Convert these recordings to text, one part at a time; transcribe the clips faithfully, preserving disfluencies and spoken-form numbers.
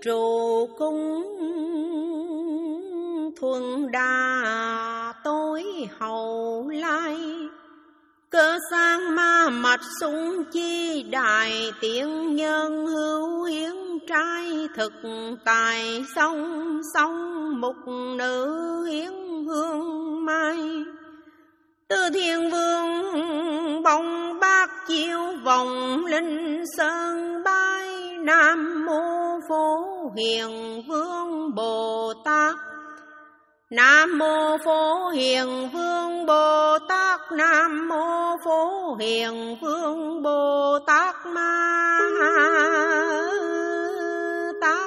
trụ cung thuần đà tối hậu lai, cơ sang ma mạch sung chi đại tiếng nhân hữu hiến trai thực tài song song mục nữ hiến hương mai. Từ thiên vương bồng bát chiếu vòng linh sơn bay, Nam mô Phổ Hiền Vương Bồ Tát. Nam mô Phổ Hiền Vương Bồ Tát. Nam mô Phổ Hiền Vương Bồ Tát Ma Tát.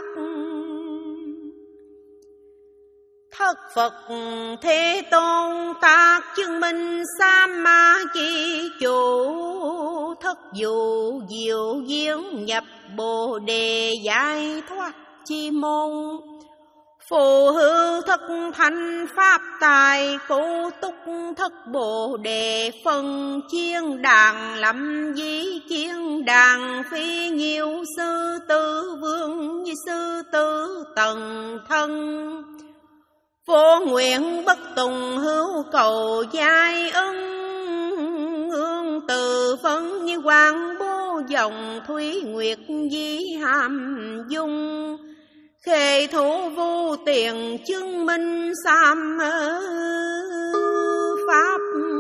Thất Phật Thế Tôn tác chứng minh Sam Ma Chi chủ, thất dụ diệu diễn nhập Bồ Đề giải thoát chi môn. Phù hư thất thanh pháp tài, cụ túc thất Bồ Đề phân chiên đàn lâm dĩ chiên đàn phi nhiều sư tử vương như sư tử tần thân. Vô nguyện bất tùng hữu cầu giai ân, ương từ phân như quang bố dòng thúy nguyệt dĩ hàm dung. Khề thủ vô tiền chứng minh sam pháp,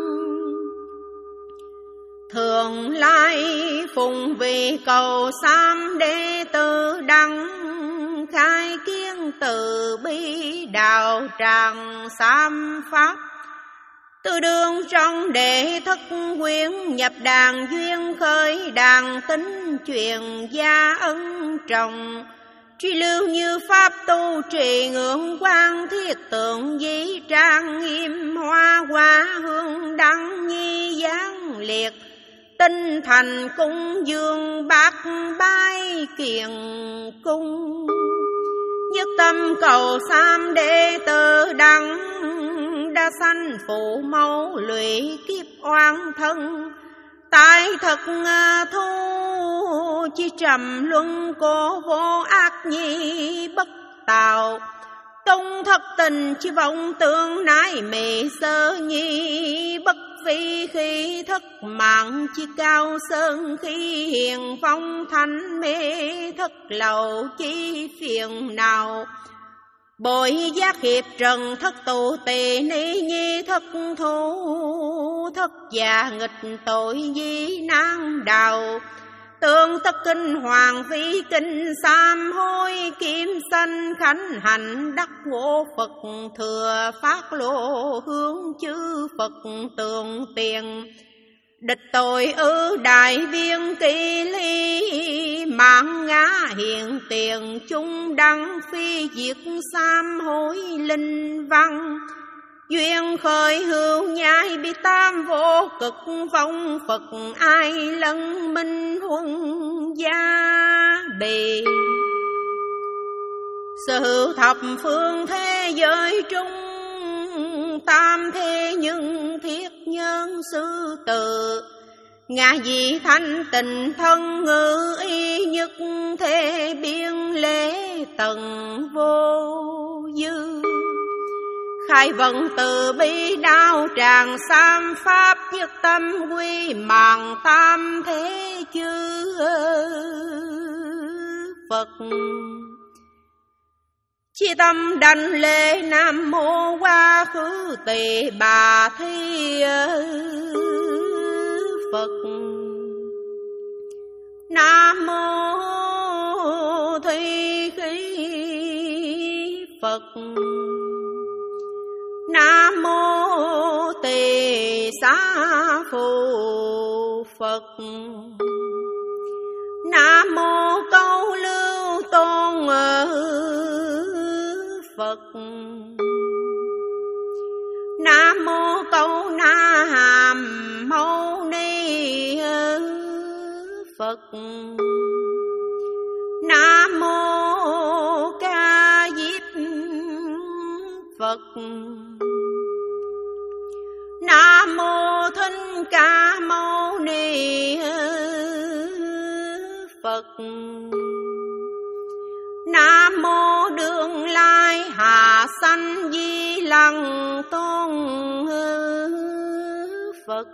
thường lai phùng vì cầu sam đệ tử đăng. Khai kiến từ bi đạo tràng sam pháp, từ đường trong đệ thất quyến nhập đàn duyên khởi đàn tính truyền gia ân trọng. Truy lưu như pháp tu trì ngưỡng quang thiết tượng dĩ trang nghiêm hoa quả hương đăng nhi giáng liệt. Tinh thành cung dương bát bái kiền cung, nhất tâm cầu sam đệ tử đăng. Đã sanh phụ mẫu lụy kiếp oan thân, tại thật thu chi trầm luân cô vô ác nhi bất tạo. Tung thất tình chi vọng tương nái mị sơ nhi, bất phi khi thất mạng chi cao sơn. Khi hiền phong thanh mê thất lầu chi phiền nào, bội giác hiệp trần thất tụ tỳ ni nhi thất thủ. Thất già nghịch tội di nan đào, tương tất kinh hoàng phi kinh sam hối. Kim sanh khánh hành đắc ngộ Phật, thừa phát lộ hướng chư Phật tường tiền. Địch tội ư đại viên kỳ ly, mạng ngã hiện tiền chung đăng phi diệt sam hối linh văn. Duyên khởi hữu nhai bi tam vô cực phong Phật, ai lân minh huân gia bì. Sở hữu thập phương thế giới trung, tam thế nhưng thiết nhân sư tử. Ngã dị thanh tịnh thân ngữ y nhất, thế biên lễ tận vô dư. Khai vận từ bi đạo tràng sam pháp, nhất tâm quy mạng tam thế chư Phật. Chi tâm đảnh lễ Nam mô quá khứ tỳ bà thi Phật. Nam mô thi khí Phật. Nam mô tỳ xá phù Phật. Nam mô câu lưu tôn Phật. Nam mô câu na hàm mâu ni Phật. Nam mô ca diếp Phật. Nam mô Thích Ca Mâu Ni Phật. Nam ân tôn Phật.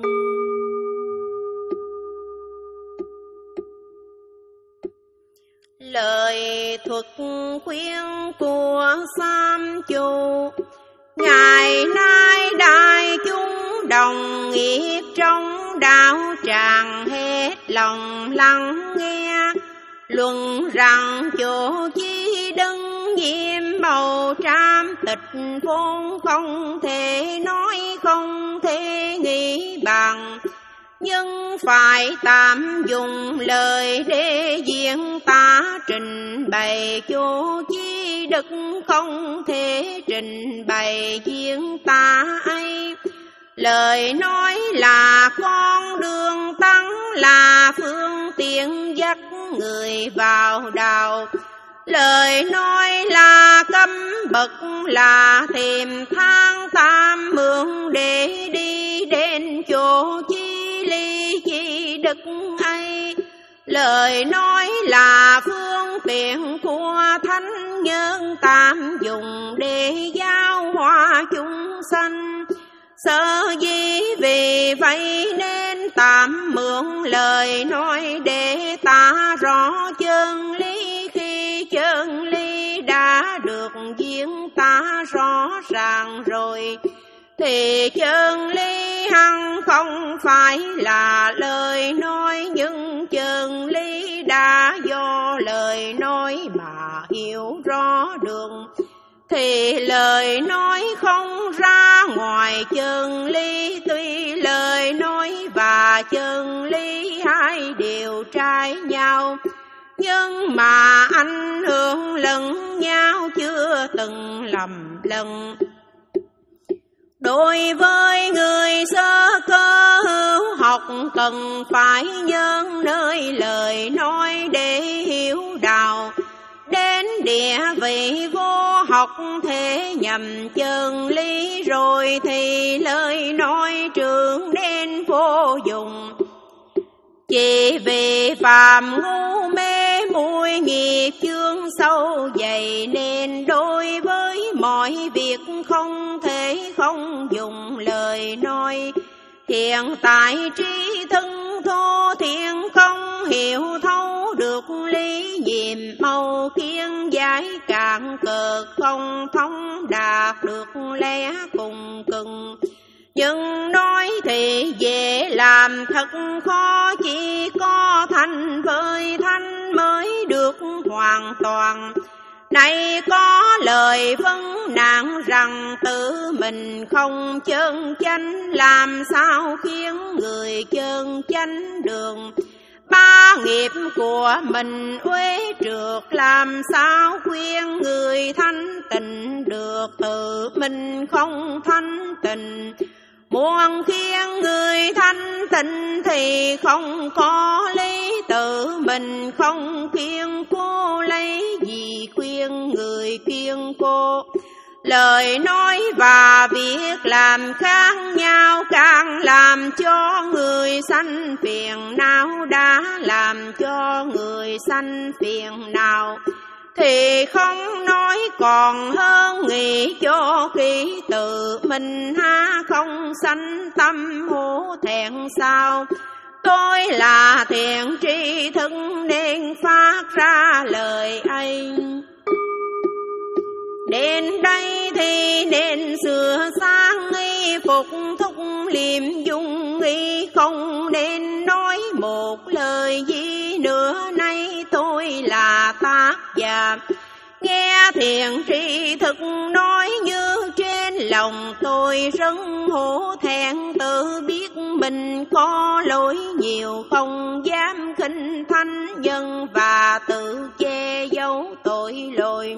Lời thuật khuyên của Sam Chu, ngày nay đại chúng đồng nghiệp trong đạo tràng hết lòng lắng nghe, luận rằng chỗ chi đấng nhiễm màu trám tịch vốn không thể nói, không thể nghĩ bằng, nhưng phải tạm dùng lời để diễn tả trình bày chỗ chi đức không thể trình bày diễn tả ấy. Lời nói là con đường tăng, là phương tiện dắt người vào đạo. Lời nói là cấm bậc, là thềm thang tam mượn để đi đến chỗ chi ly chi đức ấy. Lời nói là phương tiện của thánh nhân tạm dùng để giáo hóa chúng sanh. Sở dĩ vì vậy nên tạm mượn lời nói để tả rõ chân lý, khi chân lý đã được diễn tả rõ ràng rồi thì chân lý hằng không phải là lời nói, nhưng chân lý đã do lời nói mà hiểu rõ được thì lời nói không ra ngoài chân lý. Tuy lời nói và chân lý hai đều trái nhau, nhưng mà ảnh hưởng lẫn nhau chưa từng lầm lẫn. Đối với người sơ cơ hữu học cần phải nhân nơi lời nói để hiểu đạo. Đến địa vị vô học thể nhầm chân lý rồi thì lời nói trưởng nên vô dụng. Chỉ vì phàm ngu mê muội nghiệp chướng sâu dày nên đối với mọi việc không thể không dùng lời nói. Hiện tại trí thân thô thiện không hiểu thấu được lý nhiệm màu kiên giải cạn cờ không thông đạt được lẽ cùng cực. Nhưng nói thì dễ làm thật khó, chỉ có thanh với thanh mới được hoàn toàn. Này có lời vấn nạn rằng tự mình không chân chánh, làm sao khiến người chân chánh đường. Ba nghiệp của mình uế trượt, làm sao khuyên người thanh tịnh được, tự mình không thanh tịnh. Muốn khiến người thanh tịnh thì không có lý, tự mình không kiên cố lấy gì khuyên người kiên cố. Lời nói và việc làm khác nhau, càng làm cho người sanh phiền não. Đã làm cho người sanh phiền não thì không nói còn hơn nghĩ cho khi tự mình ha không sanh tâm hổ thẹn sao. Tôi là thiện tri thức nên phát ra lời ấy. Đến đây thì nên sửa sang nghi phục thúc liêm dung nghi, không nên nói một lời gì nữa. Nay tôi là tác giả nghe thiện tri thức nói như trên lòng tôi rất hổ thẹn, tự biết mình có lỗi nhiều, không dám khinh thanh nhân và tự che giấu tội lỗi.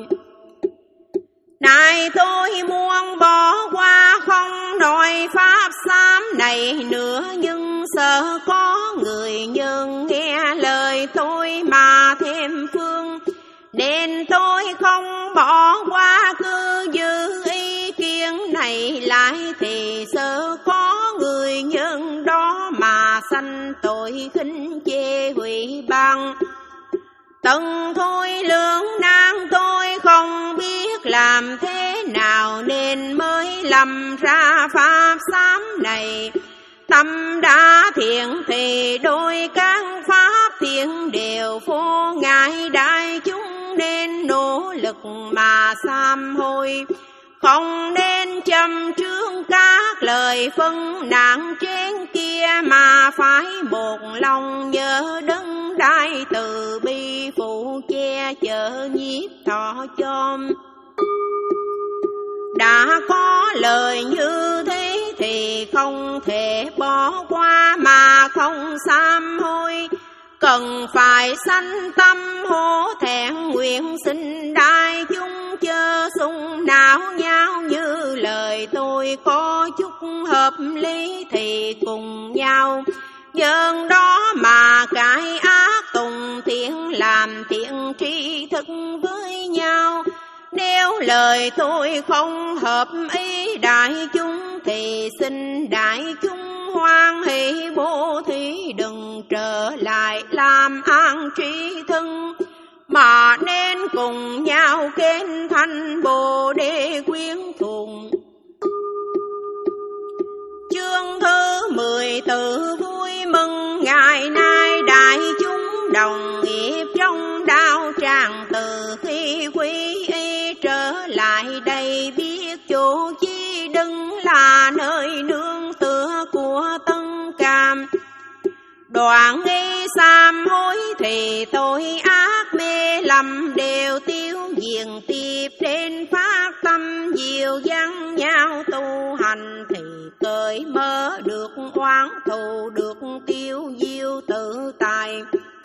Này tôi muốn bỏ qua không nói pháp xám này nữa, nhưng sợ có người nhân nghe lời tôi mà thêm phương, nên tôi không bỏ qua, cứ giữ ý kiến này lại thì sợ có người nhân đó mà sanh tội khinh chê hủy băng. Tần thôi lưỡng nan tôi không biết làm thế nào nên mới lầm ra pháp xám này. Tâm đã thiện thì đôi các pháp thiện đều phô ngại, đại chúng nên nỗ lực mà sám hối. Không nên châm trước các lời phân nạn chén kia, mà phải một lòng nhớ đấng đại từ bi phụ che chở nhiếp thọ chom. Đã có lời như thế thì không thể bỏ qua mà không sám hối. Cần phải sanh tâm hổ thẹn, nguyện xin đại chúng chớ sung não nháo, như lời tôi có chút hợp lý thì cùng nhau nhân đó mà cải ác tùng thiện, làm thiện tri thức với nhau. Nếu lời tôi không hợp ý đại chúng thì xin đại chúng hoan hỷ bố thí, đừng trở lại làm an trí thân, mà nên cùng nhau kết thành Bồ Đề quyến thuận. Chương thứ mười tự vui mừng ngày nay đại chúng đồng nghiệp trong đạo tràng, từ khi quy y trở lại đây biết chỗ chi đừng là nơi nương tựa của Tân Cam. Đoạn nghi sám hối thì tội ác mê lầm đều tiêu diệt, tiếp đến phát tâm dịu dàng nhau tu hành thì cởi mở được oán thù, được tiêu diêu tự tại.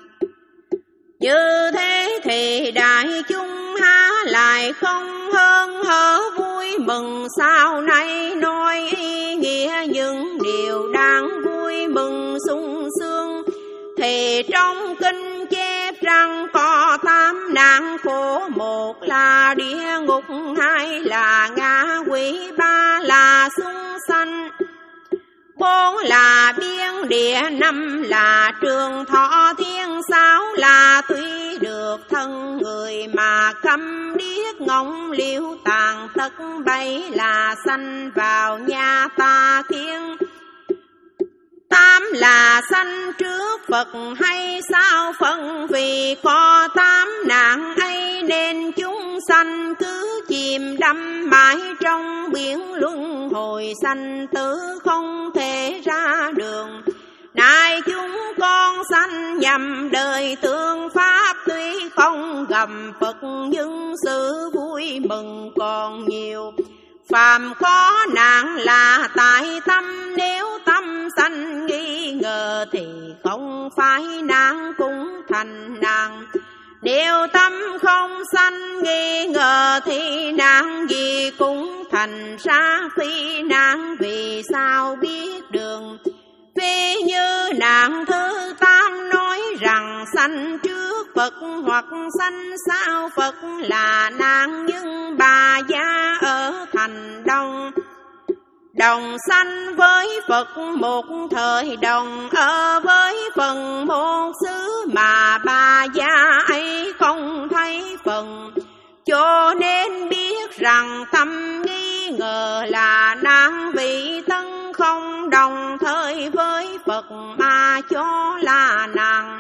Như thế thì đại chúng há lại không hơn hở vui mừng, sau này nói ý nghĩa những điều đáng vui mừng sung sướng. Thì trong kinh chép rằng có tám nạn khổ, một là địa ngục, hai là ngạ quỷ, ba là súc sanh, bốn là biên địa, năm là trường thọ thiên, sáu là tuy được thân người mà câm điếc ngọng liêu tàn, tất bảy là sanh vào nhà tà kiến. Tám là sanh trước Phật hay sao phân, vì có tám nạn ấy nên chúng sanh cứ chìm đắm mãi trong biển luân hồi sanh tử, không thể ra đường. Nay chúng con sanh nhầm đời tương pháp, tuy không gặp Phật nhưng sự vui mừng còn nhiều. Phàm có nạn là tại tâm, nếu tâm sanh nghi ngờ thì không phải nạn cũng thành nạn. Nếu tâm không sanh nghi ngờ thì nạn gì cũng thành ra phi nạn, vì sao biết đường. Vì như nạn thứ tám nói rằng sanh trước Phật hoặc sanh sau Phật là nạn, nhưng bà gia ở thành Đông. Đồng sanh với Phật một thời, đồng ở với phần một xứ, mà bà gia ấy không thấy phần. Cho nên biết rằng tâm nghi ngờ là nạn, vị tân không đồng thời với Phật mà cho là nạn.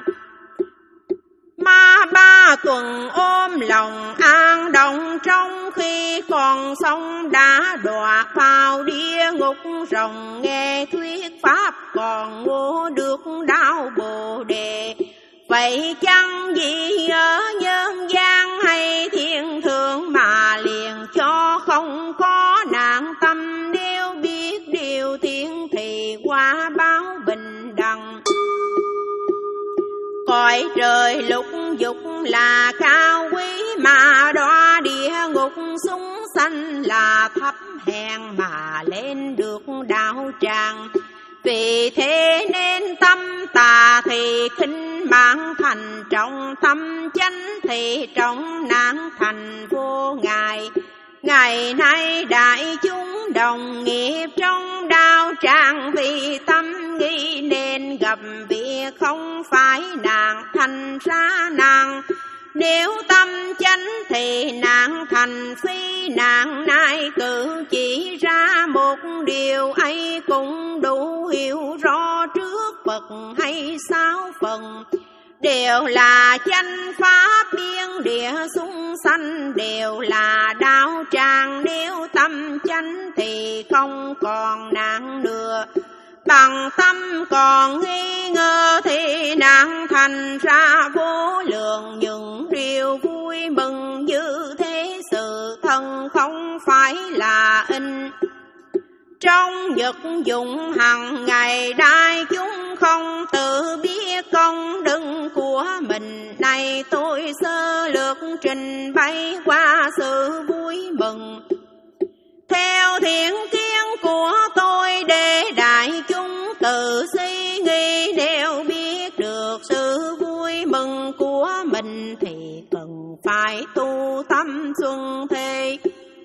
Ma ba tuần ôm lòng an động, trong khi còn sống đã đọa vào địa ngục rồng, nghe thuyết pháp còn ngộ được đạo Bồ Đề. Vậy chăng gì ở nhân gian hay thiên thượng mà liền cho không có nạn tâm, nếu biết điều thiên thì qua báo bình đẳng. Cõi trời lục dục là cao quý, mà đọa địa ngục súng sanh là thấp hèn, mà lên được đạo tràng. Vì thế nên tâm tà thì khinh mạng thành trọng, tâm chánh thì trọng nạn thành vô ngại. Ngày nay đại chúng đồng nghiệp trong đạo tràng, vì tâm nghi nên gặp việc không phải nạn thành ra nạn. Nếu tâm chánh thì nạn thành phi nạn, nay cử chỉ ra một điều ấy cũng đủ hiểu rõ trước Phật hay sáu phần. Đều là chánh pháp biên địa xung sanh, đều là đạo tràng. Nếu tâm chánh thì không còn nạn nữa, bằng tâm còn nghi ngờ thì nạn thành ra vô lượng những điều vui mừng. Như thế sự thân không phải là in trong vật dụng hằng ngày, đại chúng không tự biết công đức của mình. Này tôi sơ lược trình bày qua sự vui mừng theo thiện kiến của tôi, để đại chúng tự suy nghĩ. Nếu biết được sự vui mừng của mình thì cần phải tu tâm xuân thề,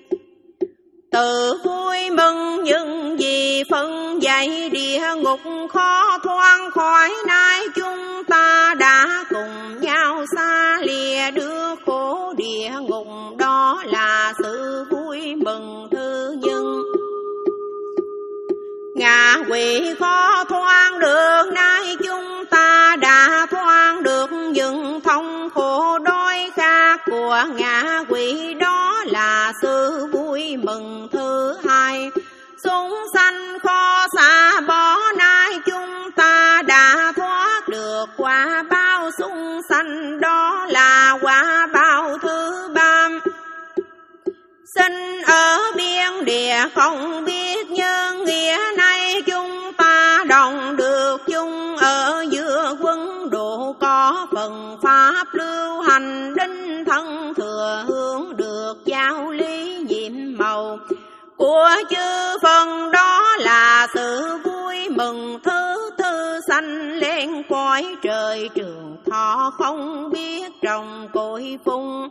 tự vui mừng những gì phân dạy địa ngục khó thoát khỏi. Nay chúng ta đã cùng nhau xa lìa được khổ địa ngục, đó là sự vui mừng thứ nhân. Ngạ quỷ khó thoát được, nay chúng ta đã thoát được những thống khổ đói khát của ngạ quỷ, đó là sự vui mừng thứ hai. Chúng sanh khó xa bỏ, nay chúng ta đã thoát được quả báo chúng sanh, đó là quả báo thứ ba. Sinh ở biên địa không biết nhân nghĩa, nay chúng ta đồng được chung ở giữa quân độ. Có phần pháp lưu hành đinh thân thừa, hướng được giáo lý nhiệm màu của chư phần, đó là sự vui mừng thứ tư. Sanh lên cõi trời trường thọ không biết trồng cội phung.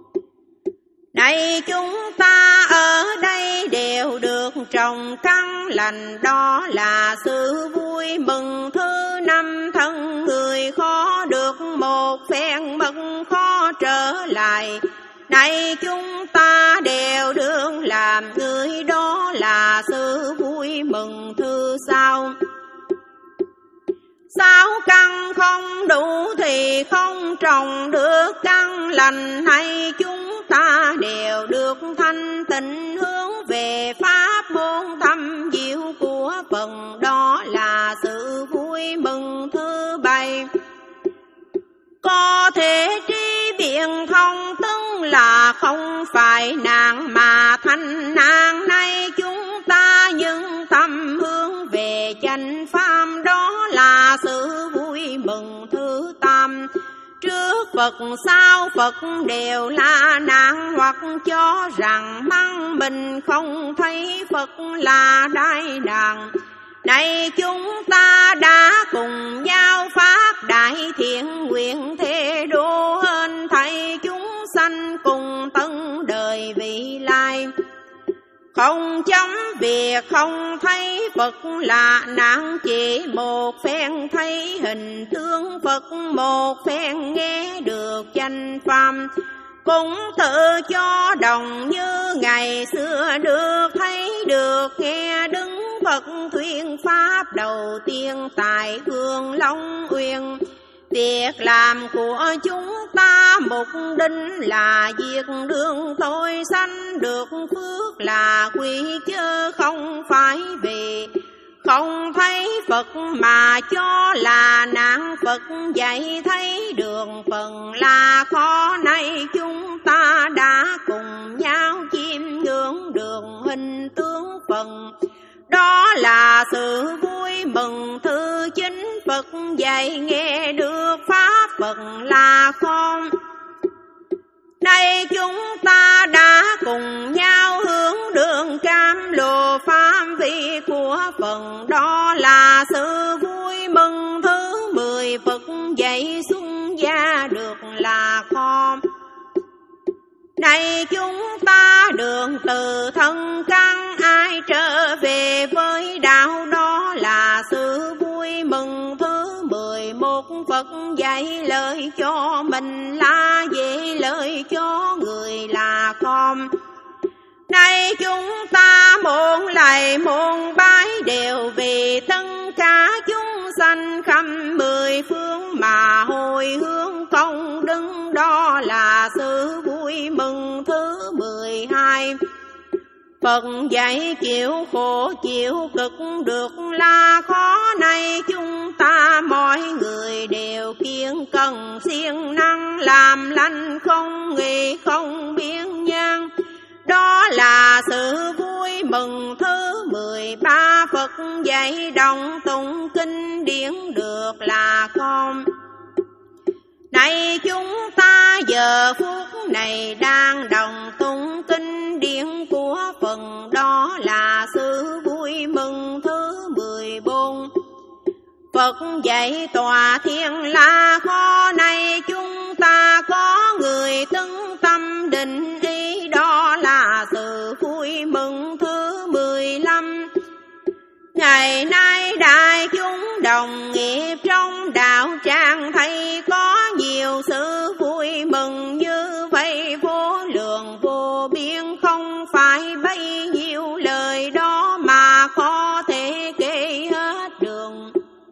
Này chúng ta ở đây đều được trồng căn lành, đó là sự vui mừng thứ năm. Thân người khó được một phen mất khó trở lại, này chúng ta đều được làm người, đó là sự vui mừng thứ sáu. Sáu căn không đủ thì không trồng được căn lành, hay chúng ta đều được thanh tịnh hướng về pháp môn thâm diệu của phần, đó là sự vui mừng thứ bảy. Có thể tri biện thông tức là không phải nạn mà thành nạn, nay chúng ta những tâm hướng về chánh pháp, đó là sự vui mừng thứ tam. Trước Phật sau Phật đều là nạn, hoặc cho rằng mang mình không thấy Phật là đại nạn. Này chúng ta đã cùng nhau phát đại thiện nguyện, thế độ hơn thầy chúng sanh cùng tân đời vị lai. Không chấm việc không thấy Phật là nạn, chỉ một phen thấy hình tướng Phật, một phen nghe được chánh pháp. Cũng tự cho đồng như ngày xưa được thấy được nghe đứng Phật thuyên pháp đầu tiên tại Hương Long Uyên. Việc làm của chúng ta mục đích là việc đường tôi sanh được phước là quy, chứ không phải vì không thấy Phật mà cho là nạn. Phật dạy thấy đường phần là khó, nay chúng ta đã cùng nhau chiêm ngưỡng đường hình tướng phần, đó là sự vui mừng thứ chính. Phật dạy nghe được pháp Phật là con, nay chúng ta đã cùng nhau hướng đường cam lộ phạm vi của phần, đó là sự vui mừng thứ mười. Phật dạy xuất gia được là con, này chúng ta đường từ thân căn ai trở về với đạo, đó là sự vui mừng thứ mười một. Phật dạy lời cho mình là dễ lời cho người là con. Nay chúng ta muôn lạy muôn bái đều vì tất cả chúng sanh khắp mười phương mà hồi hướng công đức, đó là sự vui mừng thứ mười hai. Phật dạy chịu khổ chịu cực được là khó, nay chúng ta mọi người đều kiên cần siêng năng làm lành không nghỉ không biên nhan, đó là sự vui mừng thứ mười ba. Phật dạy đồng tụng kinh điển được là con. Này chúng ta giờ phút này đang đồng tụng kinh điển của Phật, đó là sự vui mừng thứ mười bốn. Phật dạy tòa thiên là khó, này chúng ta có người tưng tâm định ý, đó là sự vui mừng thứ mười lăm. Ngày nay đại chúng đồng nghiệp trong đạo tràng thấy có nhiều sự vui mừng như vậy, vô lượng vô biên không phải bấy nhiêu lời đó mà có thể kể hết đường.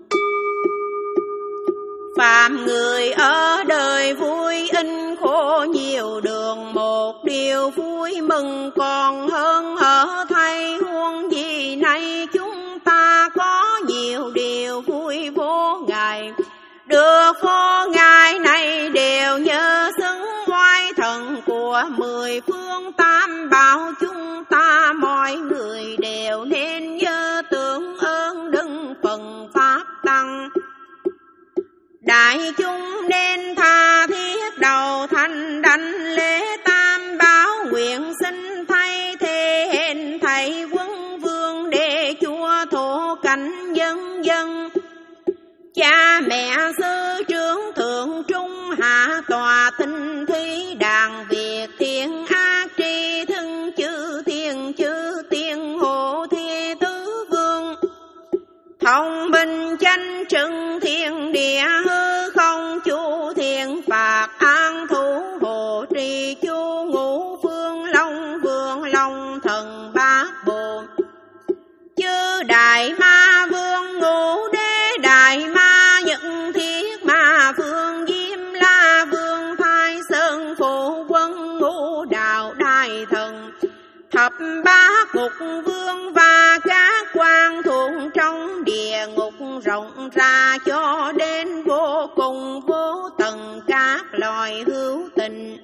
Phàm người ở đời vui in khổ nhiều đường, một điều vui mừng còn hơn ở thay, huống gì nay chúng ta có nhiều điều vui vô ngại. Được vô ngại này đều nhờ xứng oai thần của mười phương tam bảo, chúng ta mọi người đều nên nhớ tưởng ơn đấng phần pháp tăng. Đại chúng nên tha thiết đầu thành đảnh lễ tam bảo, nguyện xin thay thế hên thầy quân vương để chúa thổ cảnh dân dân. Cha mẹ sư trưởng thượng trung hạ tòa tinh thí đàn Việt thiên ác tri thân chư thiên chư tiên hộ thi tứ vương. Thông minh chánh trừng thiên địa hư không chu thiên phạt an thủ hộ trì chu ngũ phương long vương long thần bát bộ. Chư đại ma vương ngũ đế đại ma nhật thiết ma vương diêm la vương thái sơn phụ quân ngũ đạo đại thần thập bát ngục vương và các quan thuộc trong địa ngục rộng ra cho đến vô cùng vô tận các loài hữu tình.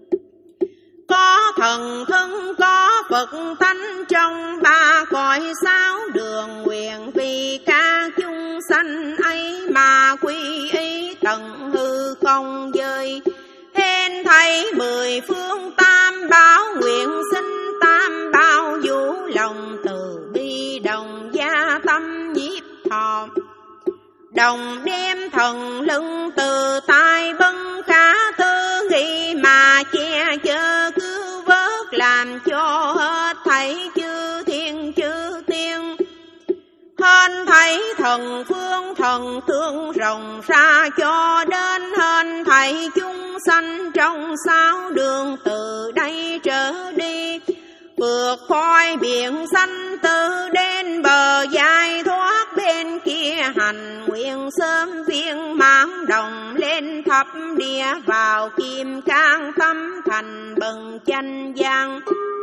Có thần thân có Phật tánh trong ba cõi sáu đường, nguyện vì các chúng sanh ấy mà quy y tận hư không giới. Hên thấy mười phương tam bảo, nguyện xin tam bảo vũ lòng từ bi đồng gia tâm nhiếp thọ. Đồng đem thần lưng từ tai bân khả tư nghị mà che chở cứu vớt, làm cho hết thảy chư thiên chư tiên. Hên thấy thần phương thần tương rộng ra cho đến hên thảy chúng sanh trong sáu đường từ đây trở đi. Vượt khỏi biển xanh từ đến bờ dài thoát bên kia hành, nguyện sớm viên mãn đồng lên thập địa vào kim cang tâm thành bần chánh gian.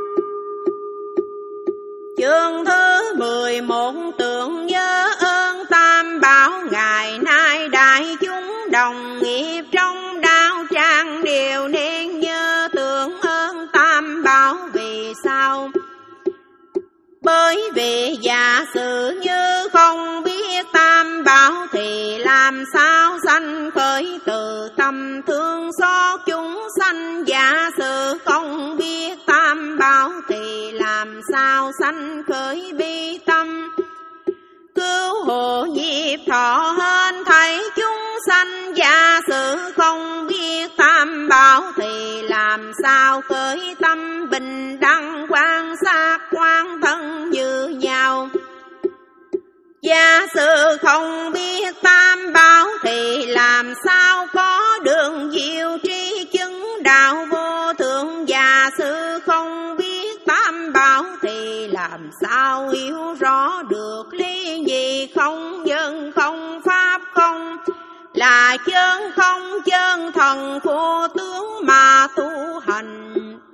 Chương thứ mười một tưởng nhớ ơn tam bảo, ngày nay đại chúng đồng nghiệp trong đạo tràng đều nên nhớ tưởng ơn tam bảo. Vì sao? Bởi vì giả sử như không biết tam bảo thì làm sao sanh khởi từ tâm thương xót chúng sanh. Giả sử không biết tam bảo thì làm sao sanh khởi bi tâm. Cứu hộ nhiếp thọ hên thấy chúng sanh. Giả sử không biết tam bảo thì làm sao khởi tâm bình đẳng quan sát quan thân như nhau. Giả sử không biết tam bảo thì làm sao có đường diệu tri chứng đạo vô thượng. Giả sử không biết tam bảo thì làm sao hiểu rõ được lý gì không nhân không pháp không, là chân không chân thần vô tướng mà tu hành.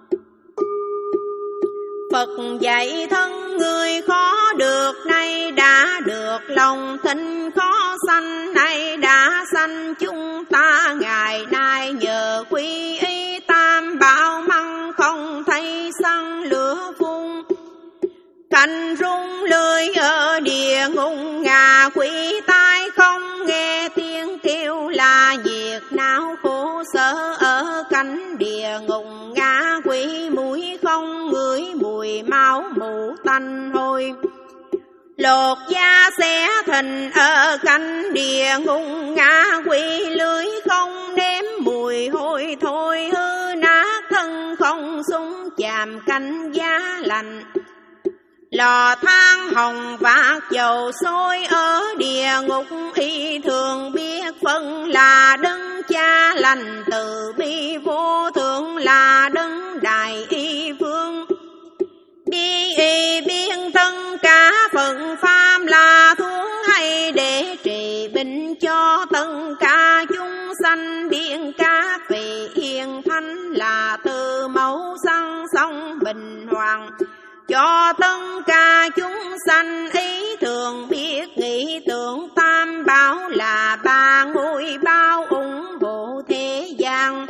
Phật dạy thân người khó được, nay đã được lòng thinh khó sanh, nay đã sanh chúng ta ngày nay nhờ quy y tam bảo măng không thấy săn lửa phun. Cành rung lưới ở địa ngục ngà quỷ tai không nghe tiếng kêu là nhiệt não khổ sở ở cánh địa ngục ngà quỷ mũi không ngửi mùi máu mù tanh hôi. Lột da xé thịt ở cánh địa ngục ngà quỷ lưới không nếm mùi hôi thôi hư nát thân không súng chạm cánh giá lạnh. Lò than hồng vạc dầu sôi ở địa ngục y thường biết phân là đấng cha lành từ bi vô thượng là đấng đại y phương. Bi y biên thân cả phận pháp là thuốc hay để trị bệnh cho tất cả chúng sanh. Biên các vị yên thanh là từ mẫu săn sông bình hoàng cho tất cả chúng sanh. Ý thường biết nghĩ tưởng tam bảo là ba ngôi bao ủng hộ thế gian.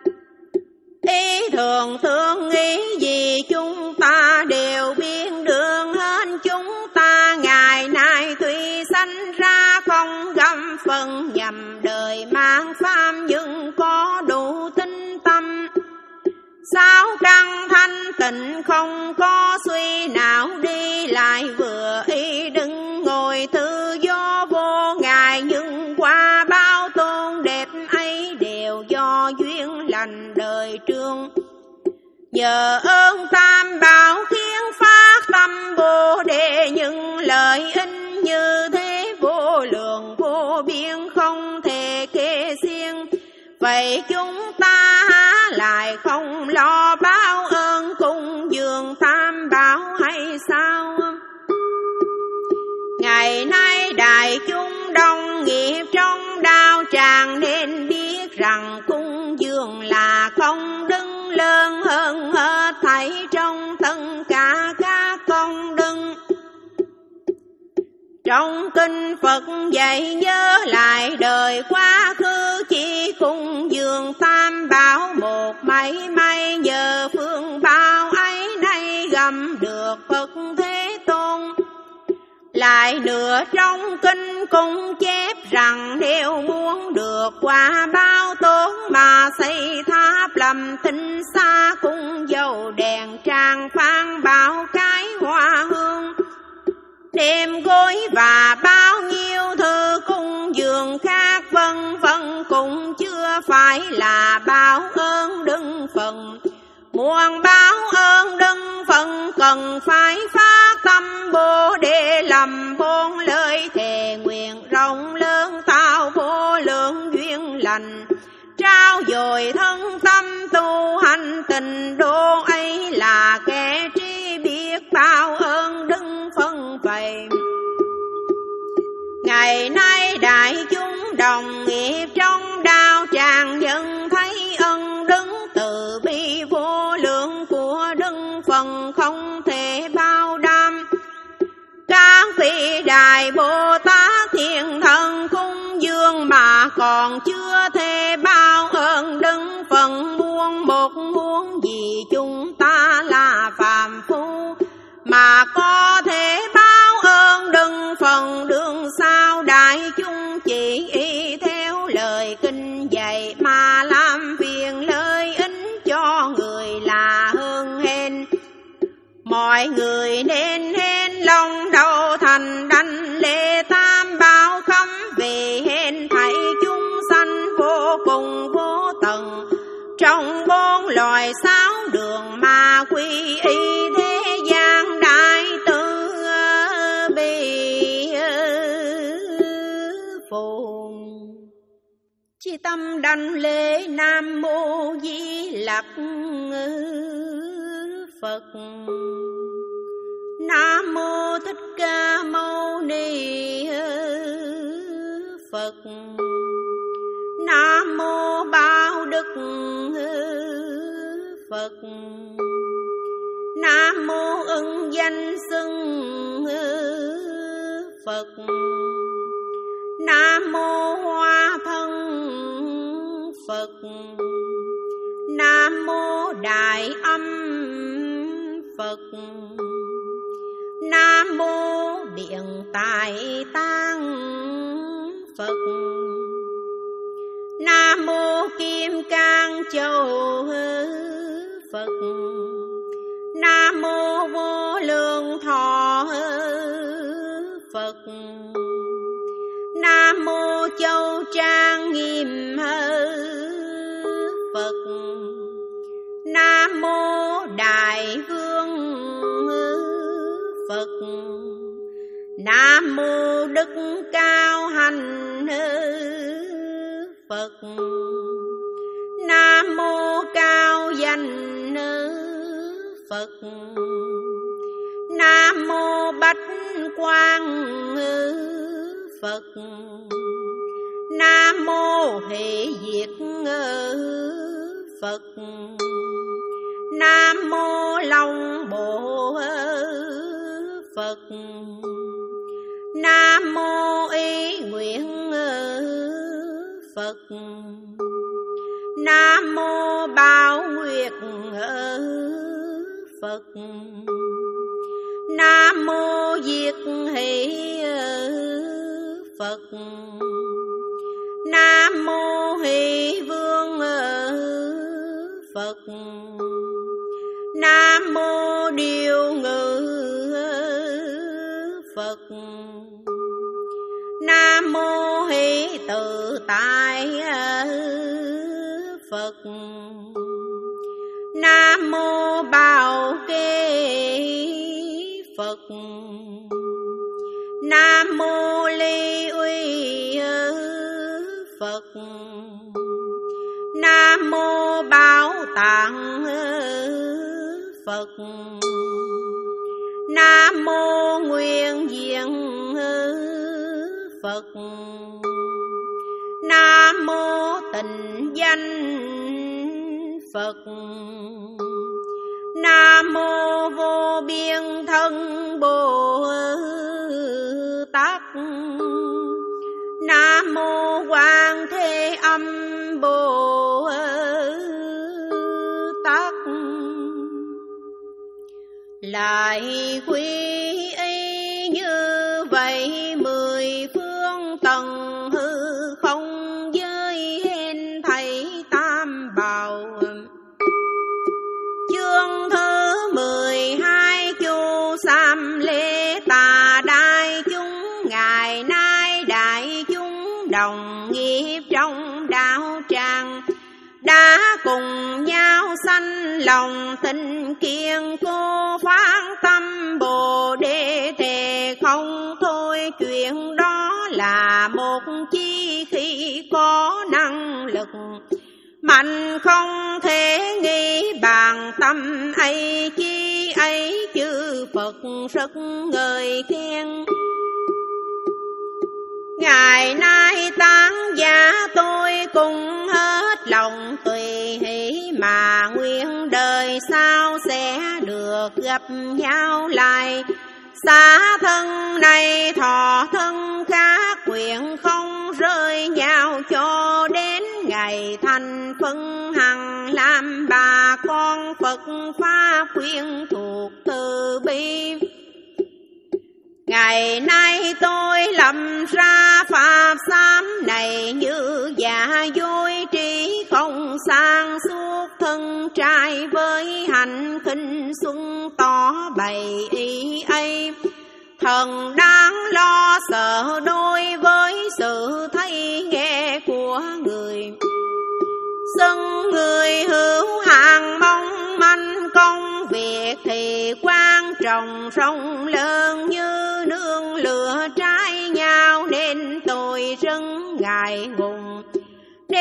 Ý thường thương nghĩ gì chúng ta đều biết đường hết. Chúng ta ngày nay tuy sanh ra không gặp phần nhầm đời mang pháp nhưng có đủ tinh tâm. Sao căn thanh tịnh không có suy não đi lại vừa y đứng ngồi tự do vô ngài. Nhưng qua bao tôn đẹp ấy đều do duyên lành đời trương. Nhờ ơn tam bảo khiến phát tâm bồ đề những lợi ích như thế vô lượng vô biên không thể kể xiên. Vậy chúng ta há lại không lo báo ơn cung dường tam bảo hay sao? Ngày nay đại chúng đông nghiệp trong đau tràn nên biết rằng cung dường là công đức lớn hơn hết thảy trong tất cả các công đức. Trong kinh Phật dạy nhớ lại đời quá khứ chỉ cung dường tam bảo một mấy may. Nhờ phương bao ấy nay gầm được Phật Thế Tôn. Lại nữa trong kinh cũng chép rằng nếu muốn được quả bao tốt mà xây tháp lầm tinh xa cung dầu đèn trang phan bảo cái hoa hương. Đêm gối và bao nhiêu thư cung dường khác vân vân cũng chưa phải là báo ơn đừng phần. Muôn báo ơn đừng phần cần phải phát tâm bồ đề lầm bốn lời thề nguyện rộng lớn tạo vô lượng duyên lành. Trao dồi thân tâm tu hành tình đô ấy là kẻ tri biết bao ơn đừng phân vậy. Ngày nay đại chúng đồng nghiệp trong đau tràn dân thấy ân đức từ bi vô lượng của đức phần không thể bao đam. Các vị đại Bồ Tát thiên thần cung dương mà còn chưa thể bao ơn đức phần muôn một muốn gì chúng ta là phàm phu mà có thể báo ơn đừng phần đường sao. Đại chúng chỉ y theo lời kinh dạy mà làm phiền lợi ích cho người là hơn hên. Mọi người nên hên lòng đầu thành đảnh lễ tam bảo khâm vì hên thảy chúng sanh vô cùng vô tận. Trong bốn loài sáu đường mà quy y thế gian đại từ bi. đảnh lễ Nam Mô Di Lặc Phật. Nam Mô Thích Ca Mâu Ni Phật. Nam Mô Bảo Đức Phật. Nam Mô Ưng Danh Xưng Phật. Nam Mô Hoa Thân Phật. Nam Mô Đại Âm Phật. Nam Mô Biện Tài Tạng Phật. Nam Mô Kim Cang Châu Phật. Nam Mô Vô Lượng Thọ Phật. Nam Mô Châu Trang Nghiêm Phật. Nam Mô Đại Vương Phật. Nam Mô Đức Cao Hành Phật. Nam Mô Cao Danh Phật. Nam Mô Bách Quang Phật. Nam Mô Hỷ Diệt Phật. Nam Mô Long Bộ Phật. Nam Mô Ý Nguyện Phật. Nam Mô Bảo Nguyệt Phật. Nam Mô Diệt Hỷ Phật. Nam Mô Hỷ Vương Phật. Nam Mô Điều Ngự Phật. Nam Mô Hỷ Tự Tại Phật. Nam Mô Bảo Kê Phật. Nam Mô Ly Uy Phật. Nam Mô Bảo Tạng Phật. Nam Mô Nguyên Diện Phật. Nam Mô Tịnh Danh Phật. Nam Mô Vô Biên Thân Bồ Tát. Nam Mô Quan Thế Âm Bồ Tát. Lại quy y như vậy mười phương tầng hư không giới hên thầy tam bảo. Chương thứ mười hai chu sam lễ tà đại chúng. Ngày nay đại chúng đồng nghiệp trong đạo tràng đã cùng nhau sanh lòng tình kiên cố, phán tâm Bồ Đề thề không thôi. Chuyện đó là một chi khi có năng lực mạnh không thể nghĩ, bàn tâm ấy chi ấy chư Phật rất ngợi khen. Ngày nay tán gia tôi cùng hết lòng tùy hỷ, mà nguyện đời sau sẽ được gặp nhau lại. Xa thân này thọ thân khác, nguyện không rơi nhau cho đến ngày thành phân hằng làm bà con Phật Pháp quyến thuộc từ bi. Ngày nay tôi lập ra pháp xám này như giả dối, trí không sang suốt thân trai với hành khinh xuân tỏ bày ý ấy. Thần đáng lo sợ đối với sự thấy nghe của người. Sân người hữu hạn mong manh, công việc thì quan trọng rộng lớn như nương lửa trái nhau, nên tôi rất ngại ngùng. Nếu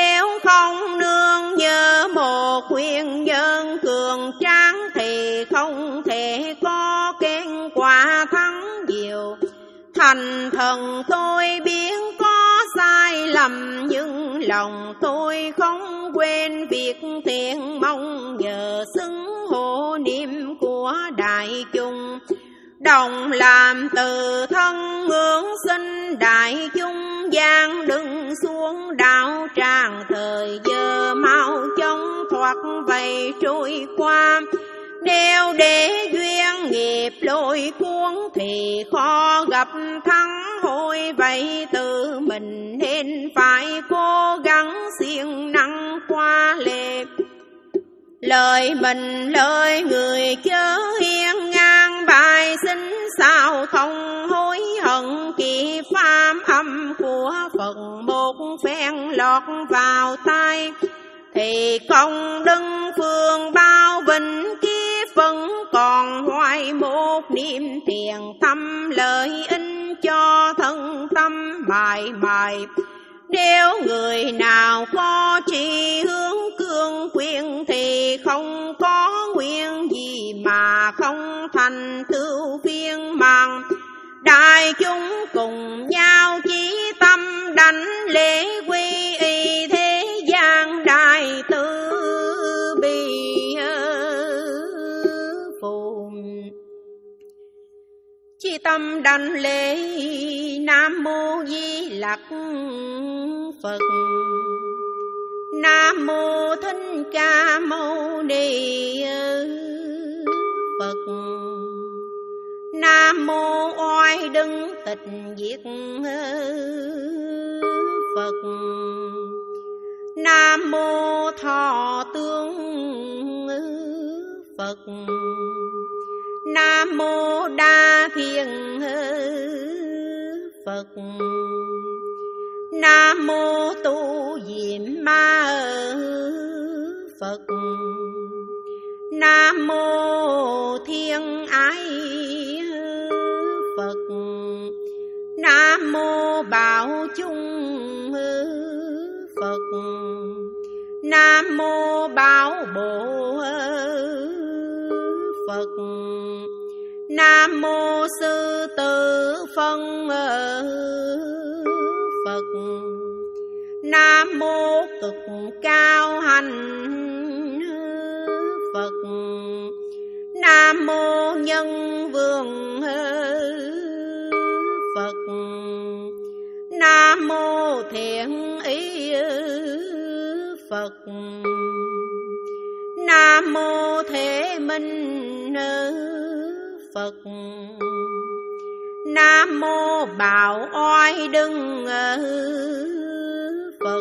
không nương nhờ một nguyên nhân cường tráng thì không thể có kết quả thắng diệu. Thành thần tôi biết có sai lầm nhưng lòng tôi không quên việc thiện, mong nhờ xứng hộ niệm của đại chúng. Đồng làm từ thân ngưỡng sinh đại chúng gian đừng xuống đạo tràng thời giờ mau chóng thoát vây trôi qua. Nếu để duyên nghiệp lôi cuốn thì khó gặp thắng hồi, vậy tự mình nên phải cố gắng siêng năng qua lệ. Lời mình lời người chớ hiên ngang bài xin sao không hối hận, kỳ phàm âm của Phật một phen lọt vào tai thì công đức phương bao vĩnh kiếp vẫn còn hoài một niệm tiền tâm lợi ích cho thân tâm mãi mãi. Nếu người nào có chỉ hướng cương quyền thì không có nguyên gì mà không thành tựu viên mãn. Đại chúng cùng nhau chí tâm đảnh lễ quy y thế gian đại từ bi phù. Chí tâm đảnh lễ Nam Mô Di Lặc Phật. Nam Mô Thích Ca Mâu Ni Phật. Nam Mô Oai Đức Tịch Diệt Phật. Nam Mô Thọ Tương Phật. Nam Mô Đa Thiên Phật. Nam Mô Tu Diệm Ma Phật. Nam Mô Thiên Ái Phật. Nam Mô Bảo Chung Phật. Nam Mô Bảo Bộ Phật. Nam Mô Sư Tử Phân Phật. Nam Mô Cực Cao Hành Phật. Nam Mô Nhân Vương Phật. Nam Mô Thiện Ý Phật. Nam Mô Thế Minh Phật. Nam Mô Bảo Oai Đức Phật.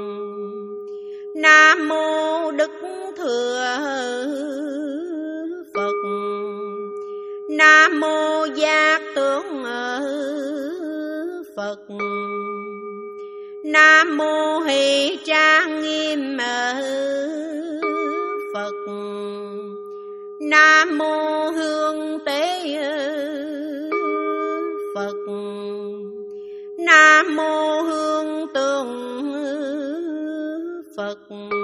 Nam Mô Đức Thừa Phật. Nam Mô Giác Tướng Phật. Nam Mô Hỷ Trang Nghiêm Phật. Nam Mô Hương Tế Phật. Nam Mô Hương Tường Phật.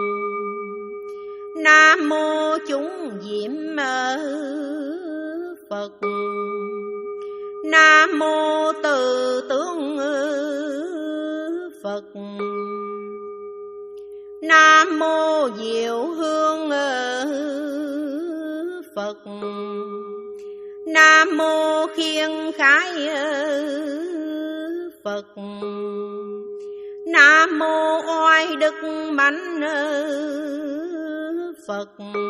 Nam Mô Chúng Diệm Phật. Nam Mô Từ Tướng Phật. Nam Mô Diệu Hương Phật. Nam Mô Khiên Khải Phật. Nam Mô Oai Đức Mãnh Phật.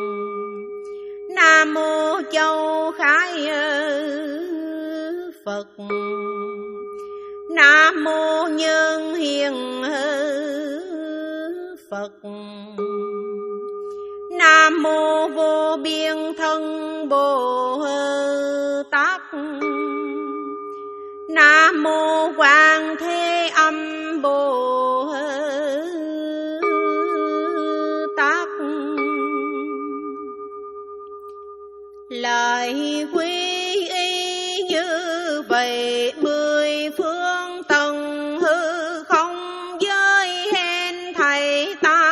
Nam Mô Châu Khải Phật. Nam Mô Nhân Hiền Phật. Nam Mô Vô Biên Thân Bồ Tát. Nam Mô Quang Thế Âm Bồ Tát. Lời quy y như vậy mười phương tầng hư không giới hên thầy ta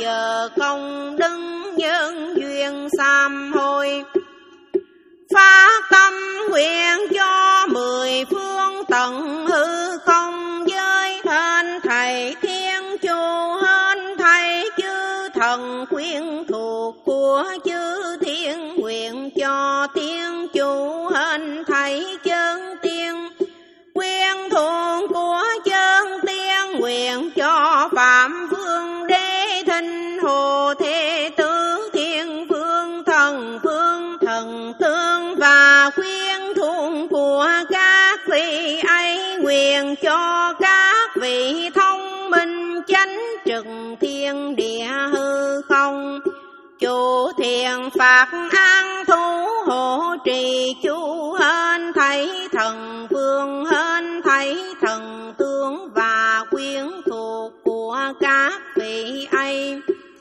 nhờ công đức nhân duyên sám hối. Phát tâm nguyện cho mười phương tận hư không giới, hên thầy thiên chu, hên thầy chư thần khuyên thuộc của chư thiên, nguyện cho thiên chủ hên thầy chân tiên, quyên thuộc của chân tiên, nguyện cho phạm vương đế thinh hồ thế tứ thiên phương thần phương thần tương, và khuyên thuộc của các vị ấy, nguyện cho các vị thông minh chánh trực thiên địa hư không, chủ thiện pháp an thú hộ trì chú hên thầy thần phương, hên thầy thần tướng, và quyến thuộc của các vị ấy.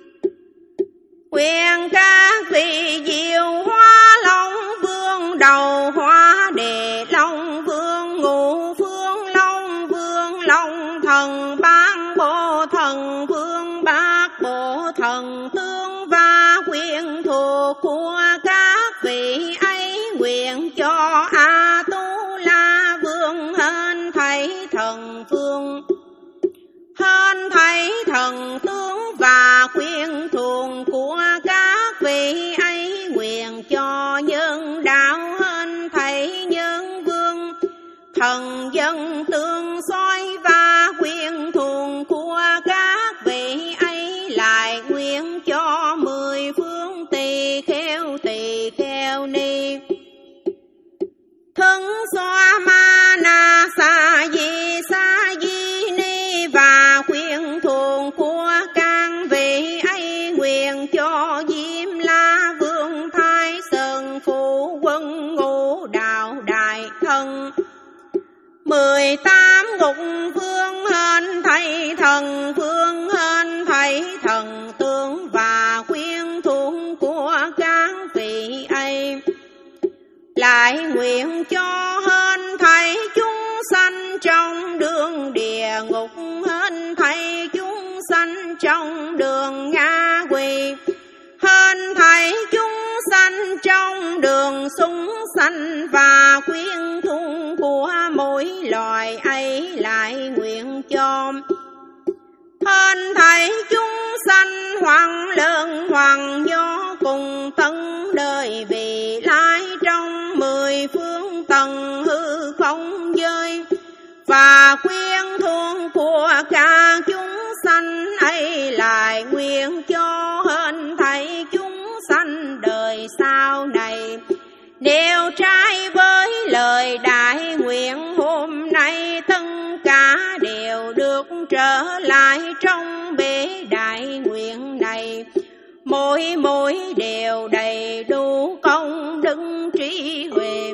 Quyền các vị diệu hóa long vương, đầu hóa đề long vương, ngũ phương long vương, long thần ban bộ thần vương, bát bộ thần tướng, và quyền thuộc của các vị ấy, nguyện cho A Tu La vương hên thầy thần phương, hên thầy thần tướng, và quyền thuộc của các vị ấy, nguyện cho nhân đạo hên thầy nhân vương, thần dân tương soi, và quyền thuộc của các vị ấy, lại nguyện cho mười phương tỳ kheo tỳ kheo ni, thân xoa ma na sa di sa di ni, và quyền thuộc của các vị ấy, nguyện cho Diêm La vương Thái Sơn phụ quân ngũ đạo đại thần, mười tám ngục vương hên thầy thần phương, hên thầy thần tướng, và khuyên thuộc của các vị ấy, lại nguyện cho hên thầy chúng sanh trong đường địa ngục, hên thầy chúng sanh trong đường ngạ quỷ, hên thầy chúng sanh trong đường súng sanh, và khuyên thuộc của mỗi loài ấy, lại nguyện cho hên thầy chúng sanh hoàng lớn hoàng do, cùng tân đời vị lai trong mười phương tầng hư không giới, và khuyên thuộc của cả chúng sanh ấy, lại nguyện cho hên thầy chúng sanh đời sau này, đều trái với lời đại nguyện hôm nay, tất cả đều được trở lại trong bể đại nguyện này, mỗi mỗi đều đầy đủ công đức trí huệ.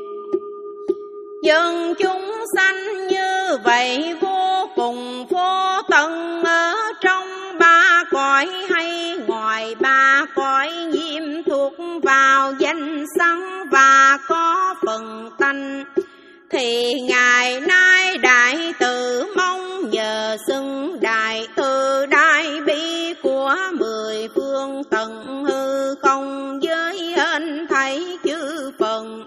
Dân chúng sanh như vậy vô cùng vô tận, ở trong ba cõi hay ngoài ba cõi, nhiễm thuộc vào danh xăng và có phần tanh, thì ngày nay đại từ mong nhờ xưng đại từ đại bi của mười phương tận hư không giới, hên thầy chư phần,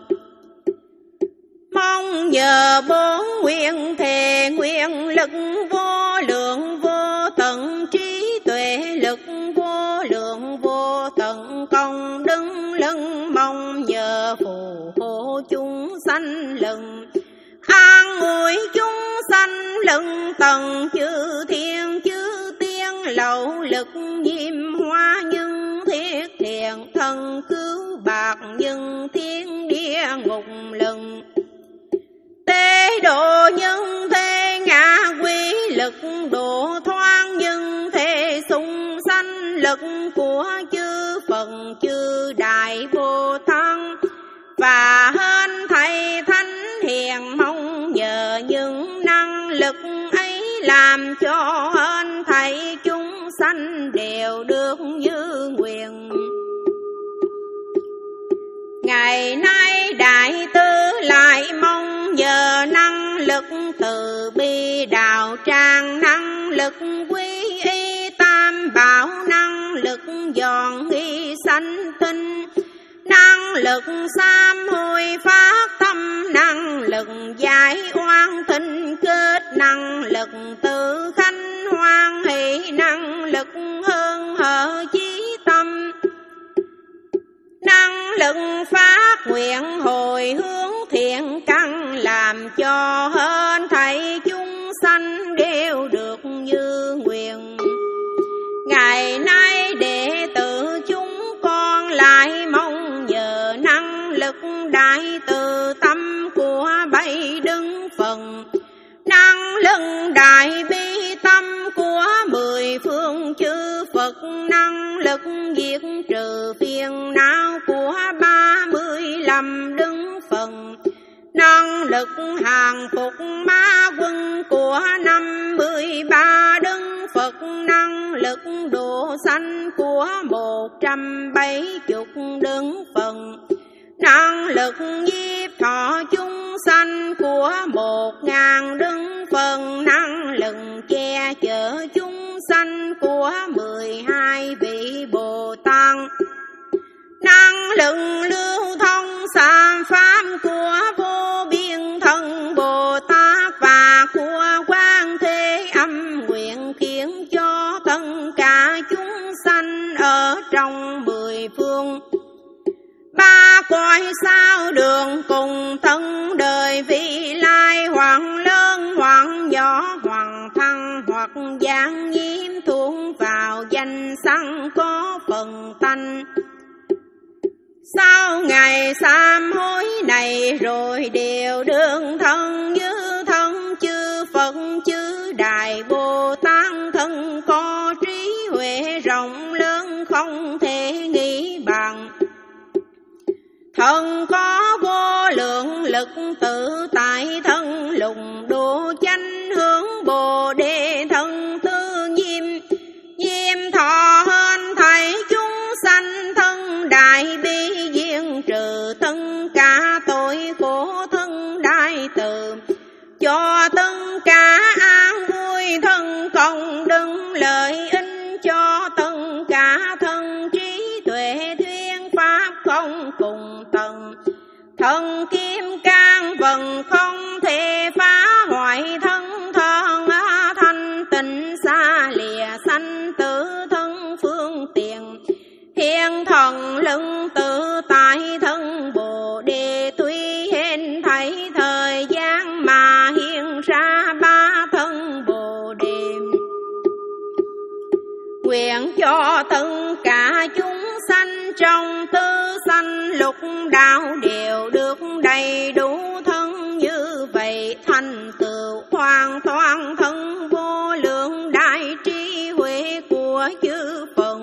mong nhờ bốn nguyện thề nguyện lực vô lượng vô tận, trí tuệ lực vô lượng vô tận, công đức lưng, mong nhờ phù hộ chúng sanh lừng, an ủi chúng sanh lừng, tầng chư thiên chư tiên lậu lực nhiễm hoa nhân thiết thiện, thân cứu bạc nhân thiên địa ngục lừng, tế độ nhân thế ngã quý lực, độ thoáng nhân thế sung sanh lực của chư Phật chư Đại Bồ Tát, và hên thầy thánh hiền mong nhờ những năng lực ấy, làm cho hên thầy chúng sanh đều được như nguyện. Ngày nay đại tư lại mong nhờ năng lực từ bi đạo tràng, năng lực quy y tam bảo năng giòn nghi sanh tinh. Năng lực sám hối phát tâm, năng lực giải oan thinh kết, năng lực tự khanh hoan hỷ, năng lực hơn hở chí tâm. Năng lực phát nguyện hồi hướng thiện căn, làm cho hết thảy chúng sanh đều được như nguyện. Ngày nay đệ tử chúng con lại mong nhờ năng lực đại từ tâm của bảy đứng phần, năng lực đại bi tâm của mười phương chư Phật, năng lực diệt trừ phiền não của ba mươi lăm đứng phần, năng lực hàng phục ma quân của năm mươi ba đứng Phật, năng lực độ sanh của một trăm bảy chục đứng phần, năng lực nhiếp thọ chúng sanh của một ngàn đứng phần, năng lực che chở chúng sanh của mười hai vị Bồ Tát, năng lực lưu thông sám pháp của vô biên thân Bồ Tát và của Quan Thế Âm, nguyện khiến cho tất cả chúng sanh ở trong mười phương ba cõi sao đường cùng thân đời vị lai, hoặc lớn hoặc nhỏ, hoặc thăng hoặc giáng nhiễm thuộc vào danh xưng có phần tánh. Sau ngày sám hối này rồi đều đương thân như thân chư Phật chư Đại Bồ Tát, thân có trí huệ rộng lớn không thể nghĩ bằng, thân có vô lượng lực tự tại, thân lùng độ chánh hướng Bồ Đề, thân tư nhiêm nhiêm thọ hơn thảy chúng sanh, thân đại bi diên trừ tất cả tội khổ, thân đại từ cho tất cả an vui, thân công đức lợi ích cho tất cả, thân trí tuệ thuyên pháp không cùng tầng, thân kim cang vần không thể phá hoại, thân thân thanh tịnh xa lìa sanh tử, thân phương tiện hiện thần lưng tự tại, thân Bồ Đề tuy hên thảy thời gian mà hiện ra ba thân Bồ Đề, nguyện cho tất cả chúng sanh trong tư sanh lục đạo đều được đầy đủ thân như vậy, thành tựu hoàn toàn thân vô lượng đại trí huệ của chư Phật.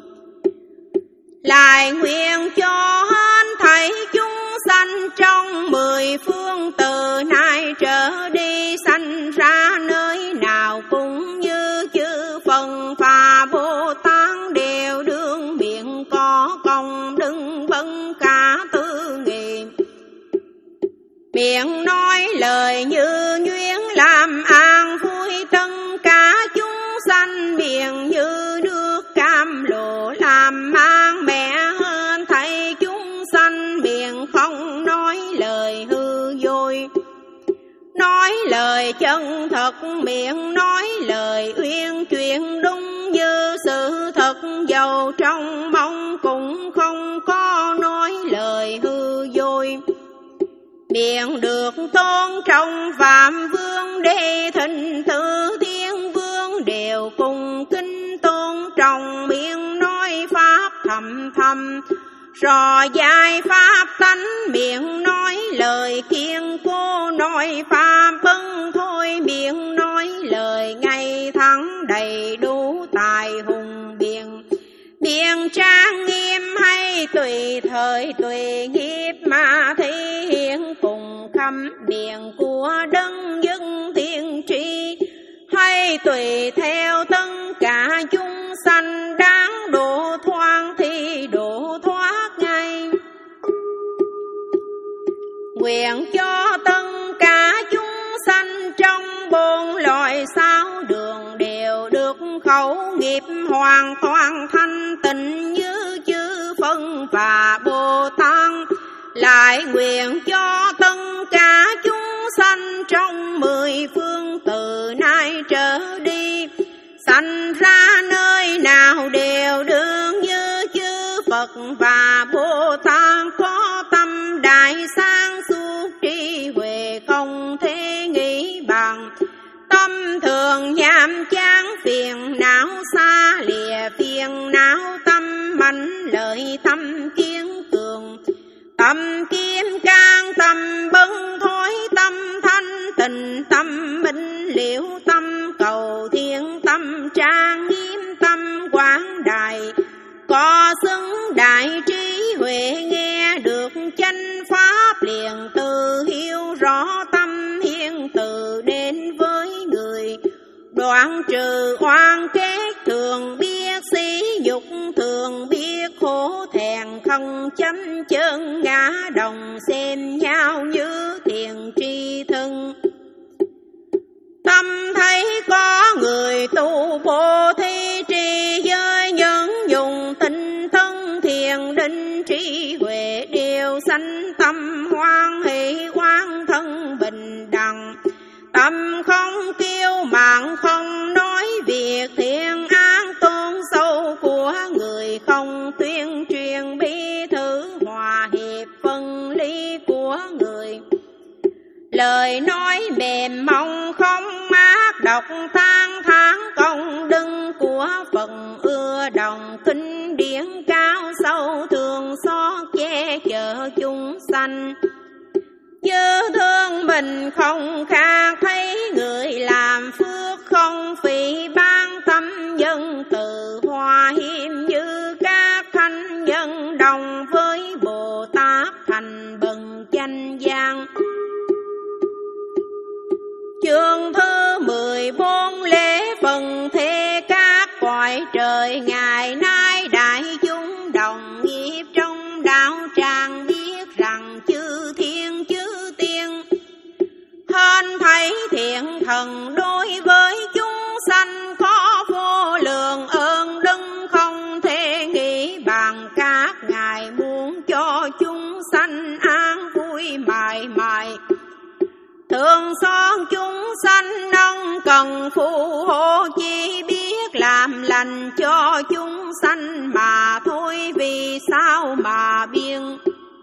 Lại nguyện cho hết thảy chúng sanh trong mười phương từ nay trở đi sanh ra nơi nào cũng như chư Phật và Bồ Tát đều đương miệng có công đức vân cả tư nghị, miệng nói lời như duyên làm an vui tất cả chúng sanh, miệng như nước cam lộ làm mang mẹ hơn thảy chúng sanh, miệng không nói lời hư dối, nói lời chân thật, miệng nói lời uyên chuyển đúng như sự thật, dầu trong mong cũng không có nói lời hư dối. Miệng được tôn trọng Phạm Vương Đế Thịnh Tử Thiên Vương đều cùng kính tôn trọng, miệng nói pháp thầm thầm rò dài pháp tánh, miệng nói lời kiên cố, nói pháp bâng thôi, miệng nói lời ngay thẳng đầy đủ tài hùng biện, miệng trang nghiêm hay tùy thời tùy nghiệp mà thể hiện cùng khâm miệng của đấng dân thiên tri, hay tùy theo tất cả chúng sanh đáng độ thoáng thì độ thoát ngay. Nguyện cho tất cả chúng sanh trong bốn loại sáu đường đều được khẩu nghiệp hoàn toàn thanh tịnh như chư Phật và Bồ Tát, lại nguyện cho tất cả chúng sanh trong mười phương từ nay trở đi, sanh ra nơi nào đều đương như chư Phật và Bồ Tát, có tâm đại sáng suốt trí huệ không thể nghĩ bằng. Tâm thường nhàm chán phiền não xa lìa phiền não, tâm mạnh lợi tâm kiên cường, tâm kim cang tâm bấn thối, tâm thanh tịnh tâm minh liễu, tâm cầu thiên tâm trang nghiêm, tâm quảng đại có xứng đại trí huệ, nghe được chánh pháp liền từ hiểu rõ, tâm hiền từ đến với người, đoạn trừ oan kết thường biết xí nhục, thường biết khổ thẹn không chấm chân ngã đồng, xem nhau như thiền tri thân. Tâm thấy có người tu bồ thí trì giới nhân dùng tinh thân thiền định trí huệ, đều sanh tâm hoan hỷ quán thân bình đẳng, tâm không kiêu mạn không nói việc thiện an, tôn sâu của người không tuyên truyền bi thư, hòa hiệp phân ly của người, lời nói mềm mỏng không ác độc, than thán công đức của Phật ưa đồng, kinh điển cao sâu thường xót che chở chúng sanh, chớ thương mình không khác, thấy người làm phước không phỉ ban, tâm dân từ hòa hiệp như các thanh nhân đồng, với Bồ Tát thành bần chánh gian. Chương thứ mười bốn lễ phần thế các cõi trời, ngày nay đại chúng đồng nghiệp trong đạo tràng, biết rằng chư thiên chư tiên hên thấy thiện thần đối với chúng sanh có vô lượng ơn đức không thể nghĩ bàn, các ngài muốn cho chúng sanh an vui mãi mãi, thương xót chúng sanh nâng cần phù hộ, chỉ biết làm lành cho chúng sanh mà thôi, vì sao mà biên.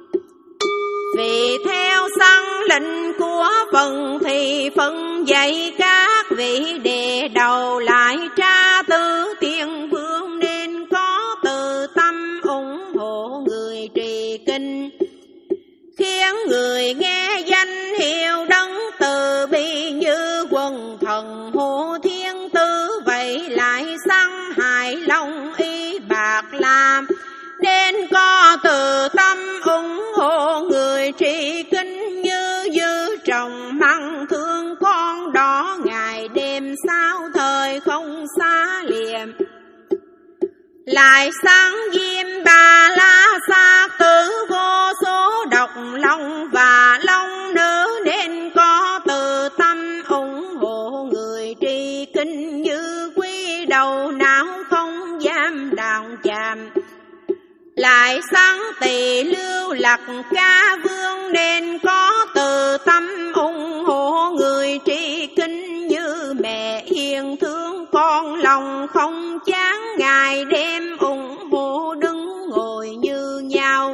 Vì theo săn lệnh của Phật thì phân dạy các vị đệ đầu lại tra tư tiên vương, nên có từ tâm ủng hộ người trì kinh, khiến người nghe danh hiệu đấng từ bi như quần thần hộ thiên tử, vậy lại săn hại long y bạc lam, nên có từ tâm ủng hộ người trì kinh, như dư trồng măng thương con đỏ, ngày đêm sao thời không xa liệm, lại sáng diêm bà la sát tử vô số độc long và long nữ, nên có từ tâm ủng hộ người trì kinh, như quý đầu não không dám đàn chạm, lại sáng tỳ lưu lạc ca vương, nên có từ tâm ủng hộ người trì kinh, như mẹ hiền thương con lòng không chán, ngày đêm ủng hộ đứng ngồi như nhau,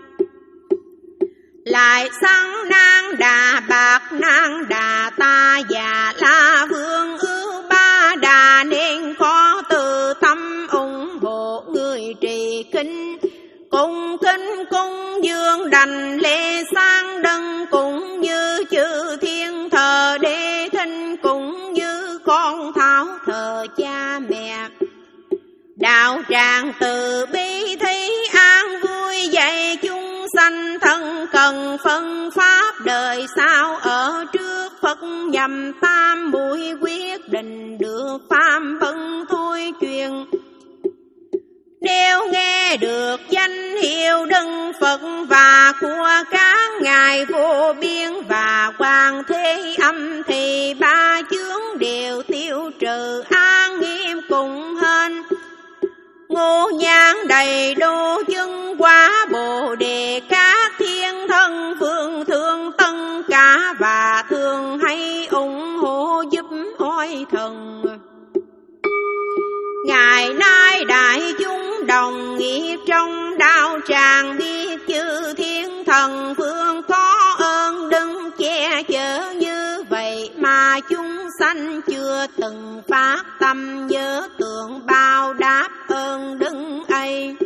lại sáng nang đà bạc nang đà ta già la vương ưu ba đà, nên có từ tâm ủng hộ người trì kinh, cung kính cung dương đành lễ sang đấng, cũng như chư thiên thờ đế thinh, cũng như con thảo thờ cha mẹ. Đạo tràng từ bi thấy an vui, dạy chúng sanh thân cần phân pháp, đời sau ở trước Phật nhằm tam muội quyết định, được phàm vân thôi truyền. Nếu nghe được danh hiệu Đức Phật và của các ngài vô biên và Quan Thế Âm, thì ba chướng đều tiêu trừ, an nghiêm cùng hên. Ngô nhang đầy đô chân quá Bồ đề các thiên thân phương thương tân cả và thường hay ủng hộ giúp oai thần. Ngày nay đại chúng đồng nghiệp trong đạo tràng biết chư thiên thần phương có ơn đấng che chở như vậy mà chúng sanh chưa từng phát tâm nhớ tưởng bao đáp ơn đấng ấy.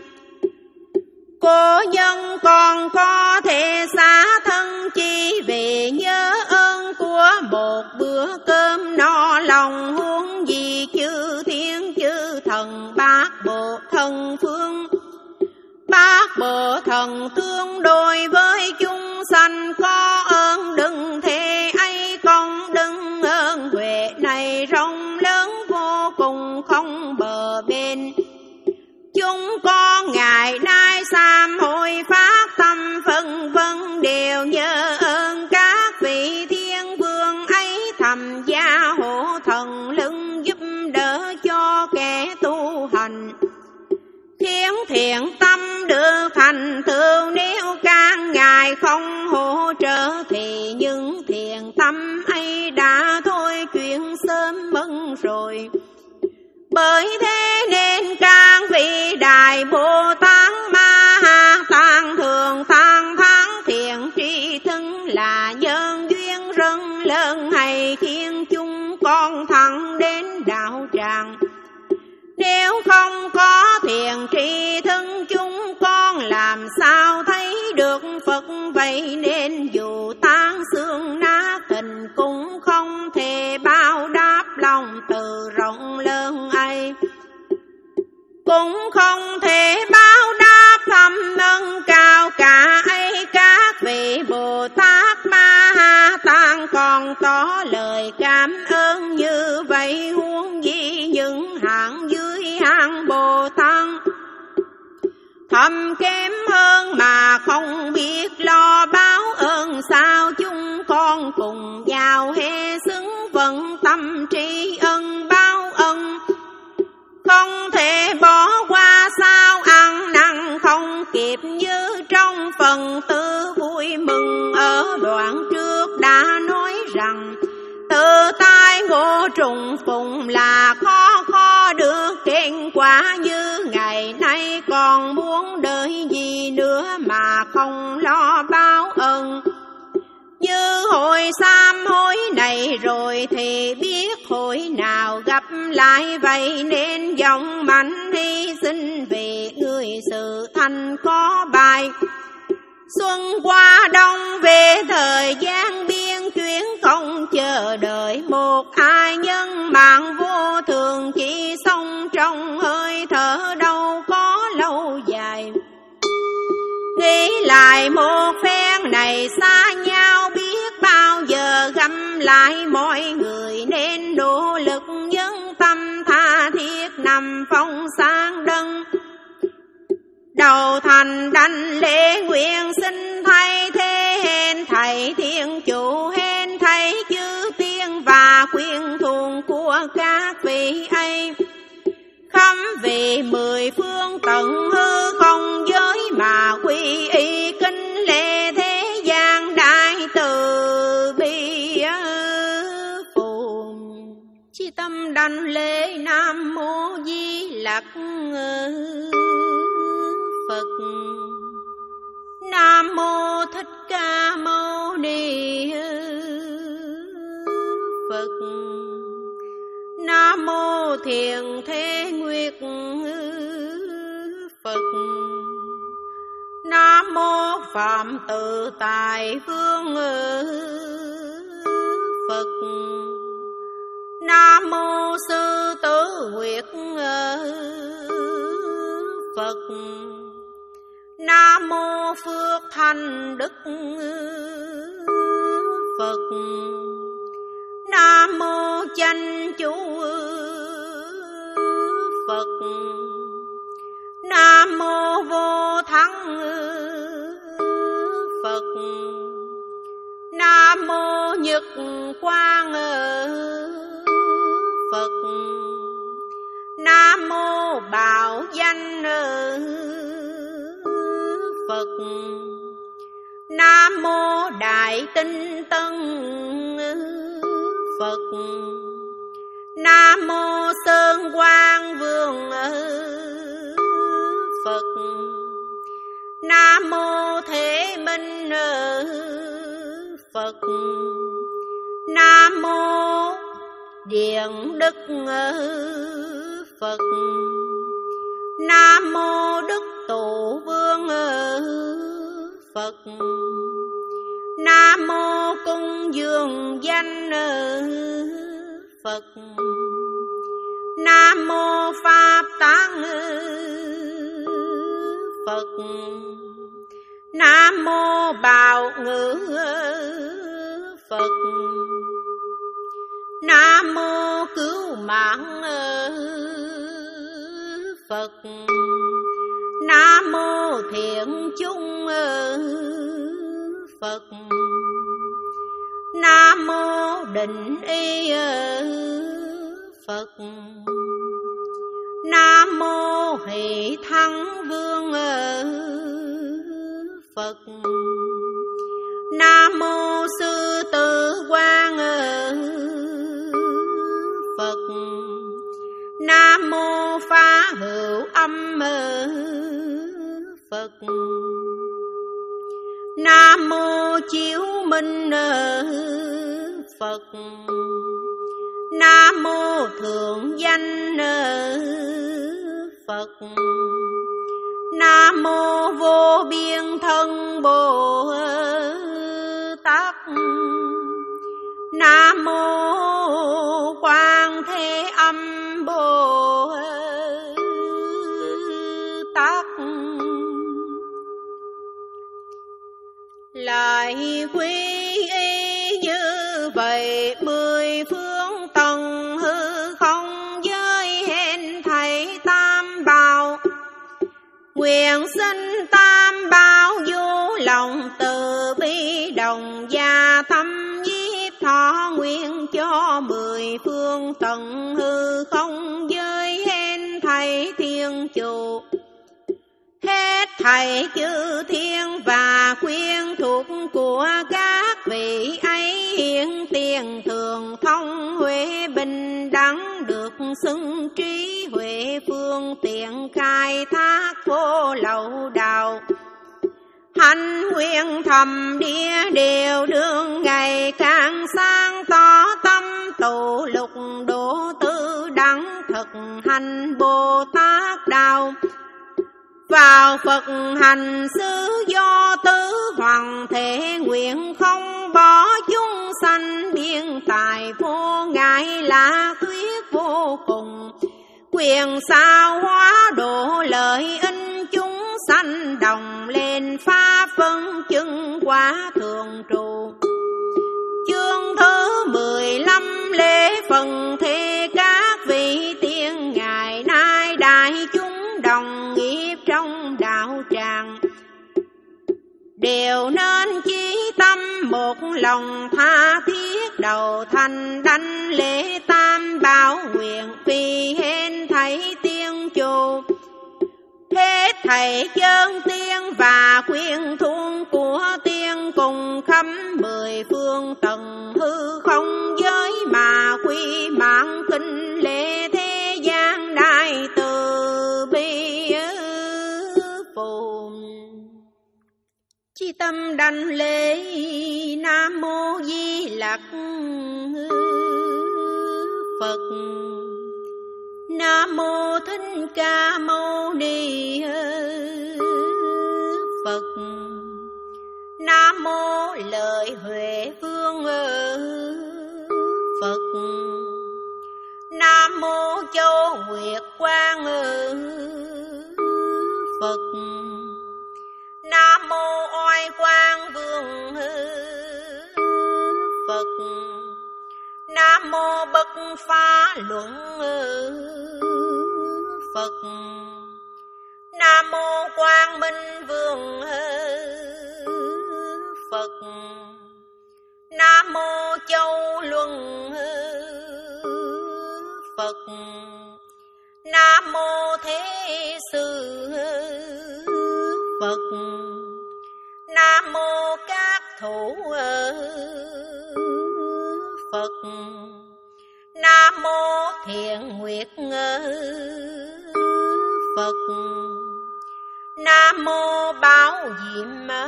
Cô nhân còn có thể xá thân chi về nhớ ơn của một bữa cơm no lòng, huống gì chư thiên chư thần bát bộ thần phương. Bát bộ thần tương đối với chúng sanh có ơn đừng thế ấy công đừng ơn huệ này rộng lớn vô cùng không bờ bên. Chúng con ngày nay sám hối phát tâm phân vân đều nhớ ơn các vị thiên vương ấy thầm gia hộ thần lưng giúp đỡ cho kẻ tu hành, khiến thiện tâm được thành tựu. Nếu càng ngài không hỗ trợ thì những thiện tâm ấy đã thôi chuyện sớm mất rồi. Bởi thế nên các vị đại Bồ Tát Ma Ha Tạng thường than thán thiện tri thân là nhân duyên rất lớn hay khiến chúng con thẳng đến đạo tràng. Nếu không có thiện tri thân chúng con làm sao thấy được Phật vậy, nên dù tan xương nát tình cũng không thể báo đáp lòng từ rộng lớn ấy, cũng không thể báo đáp thâm ân cao cả ấy. Các vị Bồ Tát Ma Ha Tạng còn tỏ lời cảm ơn như vậy, huống gì những hạng dưới hạng Bồ Tát thầm kém hơn mà không biết lo báo ơn. Sao chúng con cùng vào hệ xứng vận tâm tri ân báo ân, không thể bỏ qua sao ăn năn không kịp. Như trong phần tư vui mừng ở đoạn trước đã nói rằng, tự tai ngộ trùng phùng là khó khó được kết quả. Như ngày nay còn muốn đợi gì nữa mà không lo báo ơn. Như hồi sám hối này rồi thì biết hồi nào gặp lại vậy, nên dòng mạnh hy sinh vì người sự thành có bài. Xuân qua đông về thời gian biên chuyển không chờ đợi một ai, nhân mạng vô thường chỉ sống trong hơi thở đâu có lâu dài. Nghĩ lại một phen này xa nhau biết bao giờ gặp lại mọi người, nên nỗ lực nhân tâm tha thiết nằm phong sang đấng. Đầu thành đảnh lễ nguyện xin thay thế hên thầy thiên chủ, hên thầy chư tiên và quyền thuồng của các vị ấy. Khâm vì mười phương tận hư không giới mà quy y kính lễ thế gian đại từ bi phù. Chi tâm đảnh lễ Nam Mô Di Lặc Phật. Nam Mô Thích Ca Mâu Ni Phật. Nam Mô Thiền Thế Nguyệt Phật. Nam Mô Phạm Tự Tại Vương Phật. Nam Mô Sư Tử Nguyệt Phật. Nam Mô Phước Thanh Đức Phật. Nam Mô Chánh Chú Phật. Nam Mô Vô Thắng Phật. Nam Mô Nhật Quang Phật. Nam mô bảo danh Phật. Nam mô Đại Tinh Tấn Phật. Nam mô Sơn Quang Vương Phật. Nam mô Thế Minh Phật. Nam mô Điện Đức Phật. Nam mô Đức Tổ Vương Phật. Nam mô Cung Dương Danh Phật. Nam mô Pháp Tạng Phật. Nam mô Bảo Ngữ Phật. Nam mô Cứu Mạng Phật. Nam mô Thiện Chung Phật. Nam mô Định Y Phật. Nam mô Hỷ Thắng Vương Phật. Nam mô Sư Tử Quang Phật. Nam mô Phá Hữu Âm Phật. Nam mô Chiếu Minh Phật. Nam mô Thượng Danh Phật. Nam mô Vô Biên Thân Bồ Tát. Nam mô Quan Thế Âm Bồ Tát. Lại quy y như vậy mười phương tầng hư không giới hên thầy tam bảo. Nguyện xin tam bảo vô lòng từ bi đồng gia thâm nhiếp thọ nguyện cho mười phương tầng hư không giới hên thầy thiên chủ. Hết thảy chư thiên và quyến thuộc của các vị ấy hiện tiền thường thông huệ bình đẳng được xưng trí huệ phương tiện khai thác vô lậu đạo. Hành nguyện thầm địa đều đương ngày càng sáng tỏ tâm tụ lục độ tư đẳng thực hành Bồ Tát đạo. Vào Phật hành xứ do tứ hoàng thể nguyện không bỏ chúng sanh biên tài vô ngại là thuyết vô cùng. Quyền sao hóa độ lợi ích chúng sanh đồng lên pháp phân chứng quả thường trụ. Chương thứ mười lăm lễ phần thế các vị tiên ngày nay đại chúng đồng nghiệp trong đạo tràng. Đều nên chí tâm một lòng tha thiết đầu thành đảnh lễ tam bảo nguyện vì hên thảy tiên chủ. Hết thảy chân tiên và quyến thuộc của tiên cùng khắp mười phương tầng hư không giới mà quy mạng kinh lễ thế gian đại từ bi phù. Chi tâm đảnh lễ Nam Mô Di Lặc Phật. Nam Mô Thích Ca Mâu Ni Phật. Nam Mô Lợi Huệ Vương Phật. Nam Mô Châu Nguyệt Quang Phật. Nam Mô Oai Quang Vương Phật. Nam Mô Bất Phá Luận Phật. Nam Mô Quang Minh Vương Phật. Nam Mô Châu Luân Phật. Nam Mô Nam mô Bảo Diệm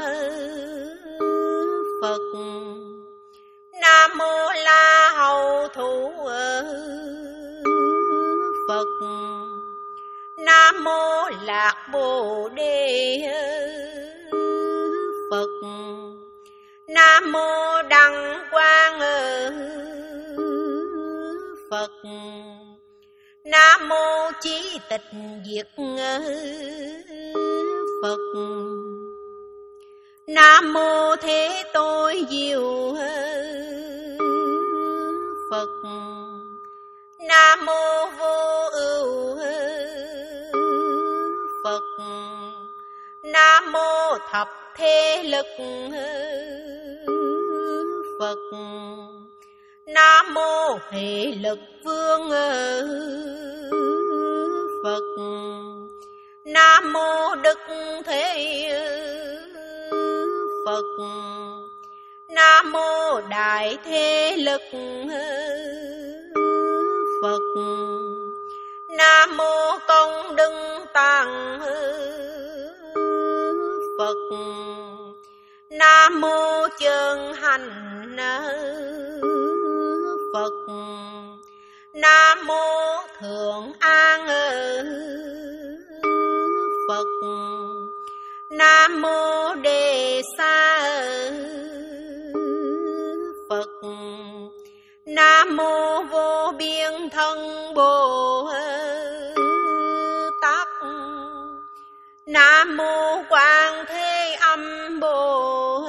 Phật. Nam mô La Hầu Thủ Phật. Nam mô Lạc Bồ Đề Phật. Nam mô Đăng Quang Phật. Nam mô Chí Tịch Diệt Phật. Nam mô Thế Tôi Diệu Phật. Nam mô Vô Ưu Phật. Nam mô Thập Thế Lực Phật. Nam mô Hệ Lực Vương Phật. Nam mô Đức Thế Phật. Nam mô Đại Thế Lực Phật. Nam mô Công Đức Tăng Phật. Nam mô Chân Hành Phật. Nam mô Thượng An Phật. Nam mô Đề Sa Phật. Nam mô Vô Biên Thân Bồ Tát. Nam mô Quang Thế Âm Bồ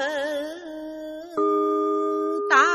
Tát.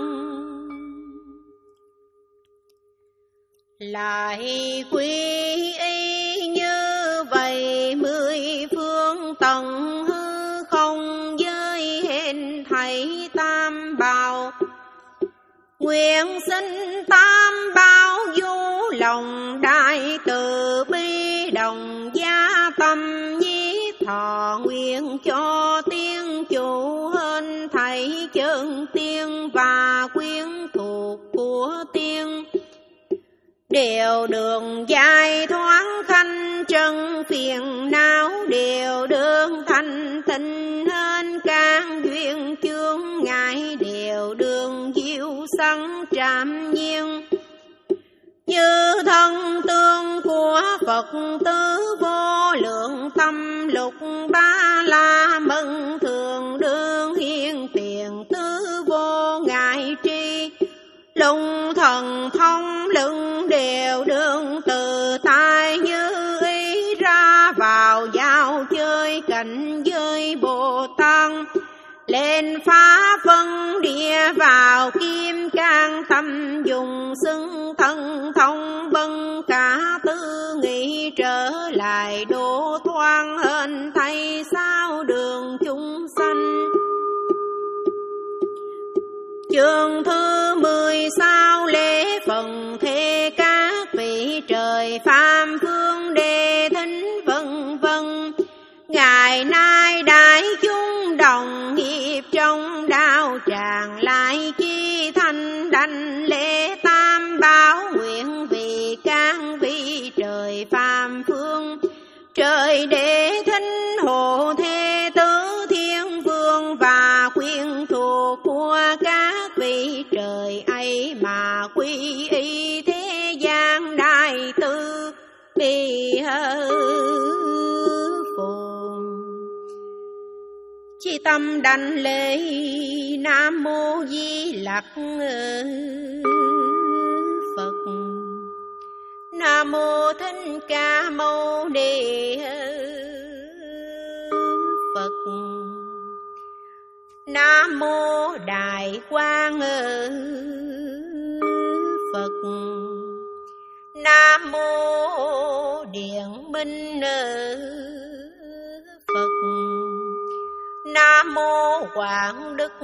Lại quy y như vậy mười phương tầng hư không giới hiện thảy tam bảo. Nguyện xin tam bảo vô lòng đại từ bi đồng gia tâm nhi thọ. Nguyện cho tiên chủ hên thảy chân tiên và quyến thuộc của tiên đều đường giải thoáng khanh trần phiền não. Đều đường thanh tịnh hên can duyên chương ngại. Đều đường diệu sanh trạm nhiên. Như thân tương của Phật tứ vô lượng tâm lục ba la mân thường đương hiền tiền tứ vô ngại tri. Lung thần thông lưng đều đương từ tai như ý ra vào giao chơi cảnh giới Bồ Tát. Lên phá phân địa vào kim cang tâm dùng xưng thân thông vân cả tư nghị trở lại độ thoáng hên thay sao đường chúng sanh. Chương thứ mười sao lễ phần thế các vị trời phàm phương đề thính vân vân. Ngày nay đại chúng đồng nghiệp trong đạo tràng lại chi thành đảnh lễ tam bảo. Nguyện vì các vị trời phàm phương trời để thính hộ thế tứ thiên vương và quyến thuộc của các vị trời ấy mà quy y thế gian đại từ bi phù. Chi tâm đảnh lễ Nam mô Di Lặc Phật. Nam mô Thích Ca Mâu Ni Phật. Nam mô Đại Quang Phật. Nam mô Điện Minh Phật. Nam mô Quảng Đức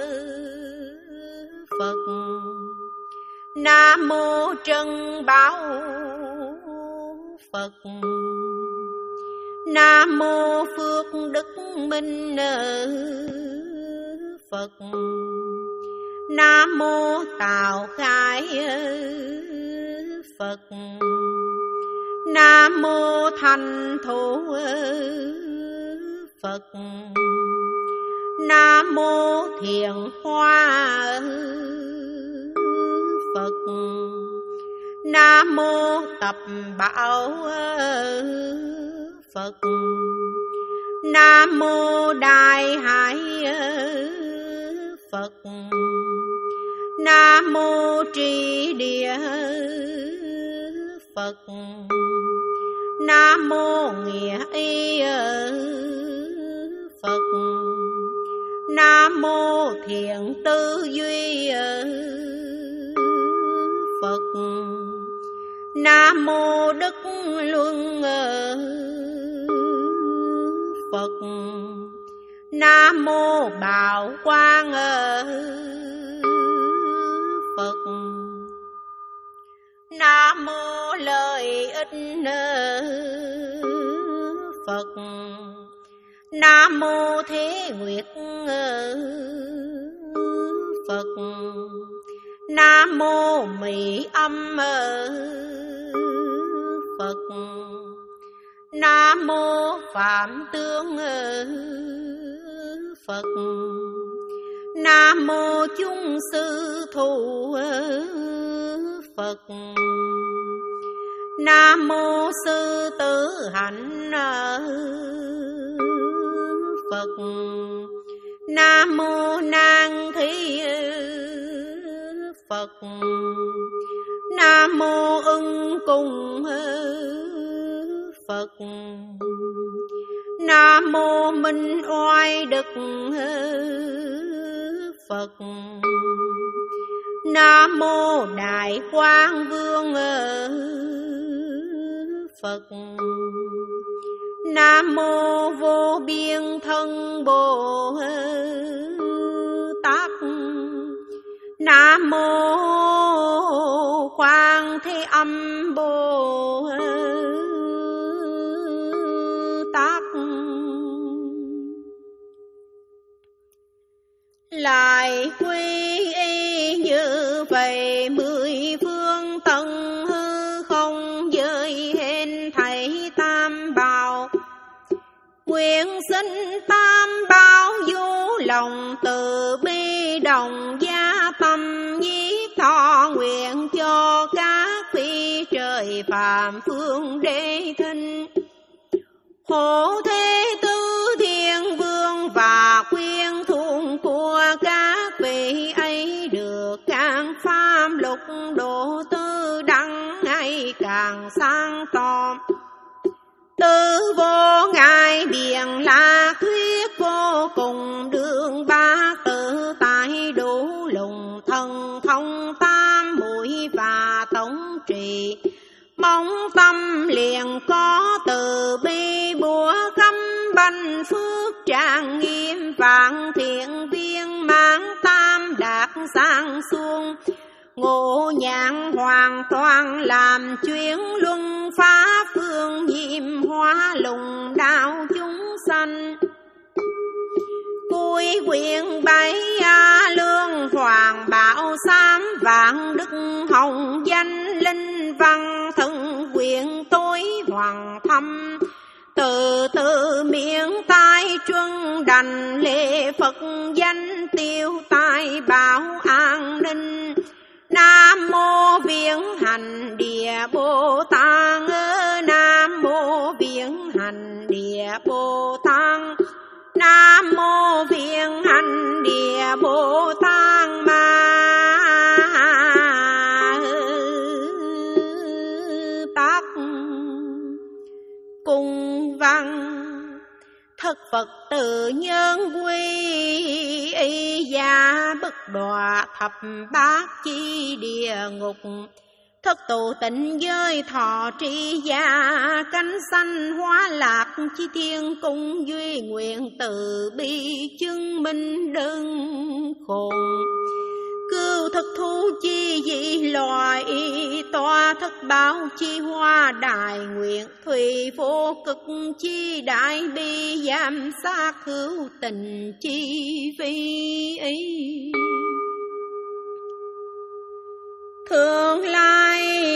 Phật. Nam mô Trân Bảo Phật. Nam mô Phước Đức Minh Phật. Nam mô Tào Khai Phật. Nam mô Thành Thủ Phật. Nam mô Thiện Hoa Phật. Nam mô Tập Bảo Phật. Nam mô Đại Hải Phật. Nam mô Trì Địa Phật. Nam mô Nghĩa Y Phật. Nam mô Thiện Tư Duy Phật. Nam mô Đức Luân Phật. Nam mô Bảo Quang Phật. Nam mô Lợi Ích Phật. Nam mô Thế Nguyệt Phật. Nam mô Mỹ Âm Phật. Nam mô Phạm Tướng Phật. Nam mô Chung Sư Thù Phật. Nam mô Sư Tử Hạnh Phật. Nam mô Nan Thi Phật. Nam mô Ưng Cùng Phật. Nam mô Minh Oai Đức Phật. Nam mô Đại Quang Vương Phật. Nam mô Vô Biên Thân Bồ Tát. Nam mô Quang Thế Âm Bồ Tát. Lại quy y như vậy mười phương tận hư không giới hên thảy tam bảo. Nguyện xin tam bảo vô lòng từ bi đồng gia tâm nhiếp thọ nguyện cho các phi trời phạm phương đế thinh. Hộ thế tứ thiên vương và quyên thuận của các vị ấy được càng pháp lục độ tư đẳng ngày càng sang tỏ. Tư vô ngại biển là thuyết vô cùng đường ba tự tại đủ lùng thần thông tam muội và tổng trì. Mong tâm liền có từ bi búa khâm banh phước tràng nghiêm vạn thiện viên mãn tam đạt sang xuông. Ngộ nhãn hoàn toàn làm chuyến luân phá phương nhiệm hóa lùng đạo chúng sanh. Cuối quyển bảy a lương hoàng bảo sám vạn đức hồng danh linh văn thân quyển tối hoàng thâm. Từ từ miệng tai truân đành lễ Phật danh tiêu tai bảo an ninh. Nam mô Viễn Hành Địa Bồ Tát. Nam mô Viễn Hành Địa Bồ Tát. Nam mô Viễn Hành Địa Bồ Tát Ma Tát. Cung văn Thất Phật tự nhân quy y gia bất đọa thập bát chi địa ngục. Thất tụ tịnh giới thọ tri gia cánh sanh hóa lạc chi thiên cung duy nguyện từ bi chứng minh đơn khôn. Cưu thực thú chi dị loài tòa thất báo chi hoa đại nguyện thủy vô cực chi đại bi giám sát hữu tình chi vi ý. Thường lai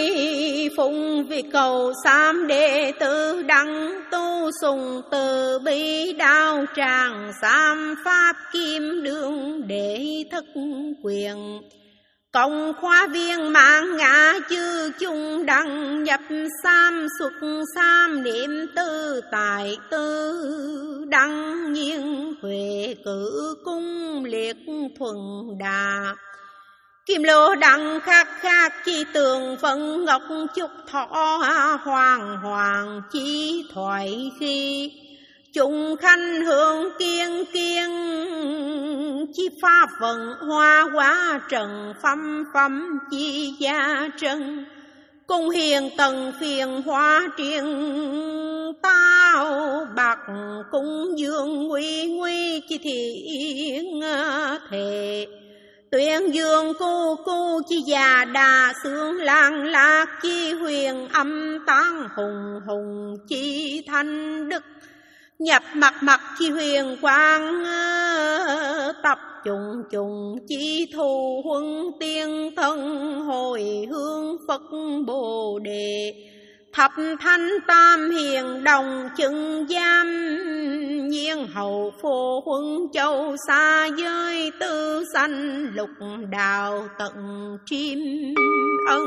phụng vì cầu sám đệ tử đăng tu sùng từ bi đạo tràng sám pháp kim đương để thất quyền. Cộng khóa viên mạng ngã chư chung đăng nhập sam xuất sam niệm tư tài tư đăng nhiên huệ cử cung liệt thuần đà. Kim lô đăng khắc khắc chi tường phận ngọc chúc thọ hoàng hoàng chi thoại khi. Chúng khanh hương kiên kiên chi pha vận hoa quá trần phâm phâm chi gia trân. Cung hiền tần phiền hoa triền tao bạc cung dương nguy nguy chi thiện thề. Tuyên dương cu cu chi già đà xương lang lạc chi huyền âm tán hùng hùng chi thanh đức. Nhập mặt mặt chi huyền quang tập trùng trùng chi thù huân tiên thân hồi hương Phật Bồ Đề. Thập thanh tam hiền đồng chân giam nhiên hậu phổ huân châu xa giới tư sanh lục đạo tận chim ân.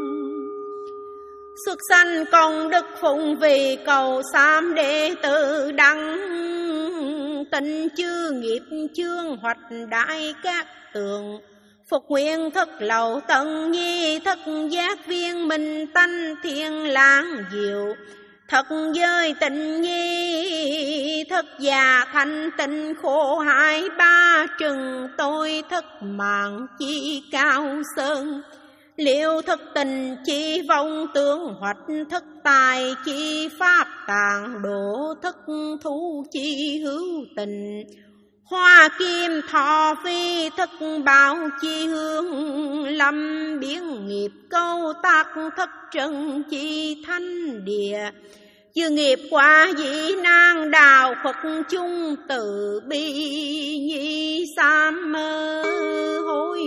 Xuất sanh công đức phụng vì cầu sám đệ tử đăng. Tịnh chư nghiệp chương hoạch đại các tường. Phục nguyện thất lậu tận nhi thất giác viên minh tánh thiên lãng diệu. Thất giới tịnh nhi thất già thanh tịnh khổ hại ba trừng tôi thất mạng chi cao sơn. Liệu thất tình chi vong tướng hoạch thất tài chi pháp tạng độ thất thú chi hữu tình. Hoa kim thọ phi thất bảo chi hương lâm biến nghiệp câu tác thất trần chi thanh địa. Dư nghiệp quả dĩ nan đào Phật chung từ bi nhi sám hối.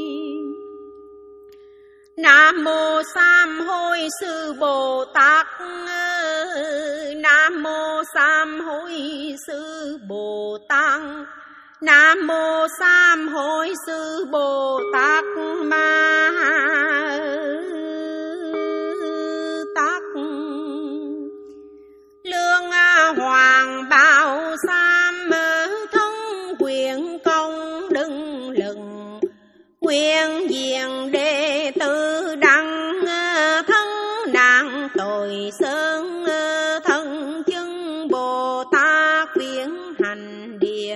Nam mô Sám Hối Sư Bồ Tát. Nam mô Sám Hối Sư Bồ Tát. Nam mô Sám Hối Sư Bồ Tát Ma Tát. Lương hoàng bảo sám thân quyền công đừng lừng. Quyền diện đệ tử đăng thân nạn tội sơn. Thân chân Bồ Tát viễn hành địa.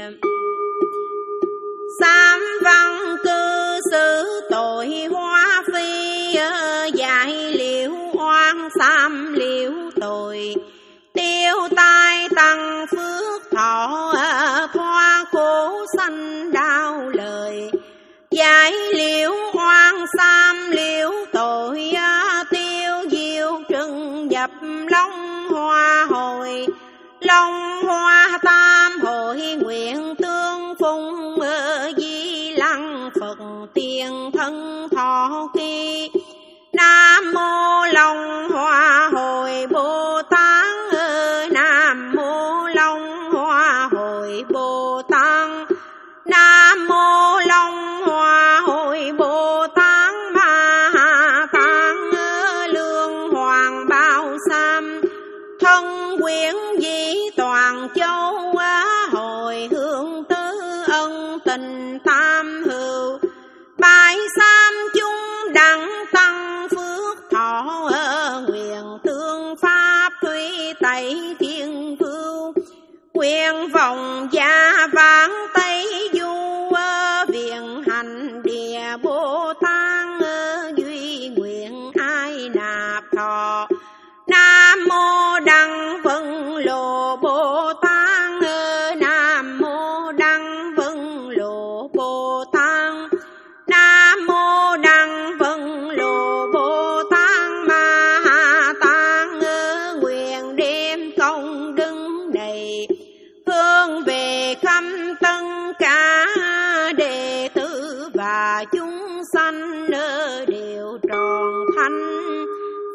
Sám văn cư xử tội hóa phi. Giải liễu oan sám liễu tội. Tiêu tai tăng phước thọ. Thoa khổ sanh đau lời. Giải liễu oan sám liễu tội. Tiêu diệu trừng dập long hoa hồi. Long hoa tam hội nguyện tương phung. Di lăng Phật tiền thân thọ kỳ. Nam mô Long Hoa Hồi Bồ Tát. Nam mô Long Hoa Hồi Bồ Tát. Nam mô Long Hoa Hồi Bồ Tát Ma Tát. Lương hoàng bao sám thân quyển dĩ toàn châu. Hồi hương tứ ân tình tam hữu. Bài sám chúng đặng tăng phước thọ. Nguyện tương pháp thủy tẩy thiên cưu. Quyền vọng gia vãng tây du. Viện hành địa Bồ Tát. Duy nguyện ai nạp thọ. Nam mô Đăng Vân Lộ Bồ Tát. Nam mô Đăng Vân Lộ Bồ Tát. Nam mô Đăng Vân Lộ Bồ Tát Ma Tát. Nguyện đem công đức đầy hướng về khắp tất cả đệ tử và chúng sanh đều tròn thanh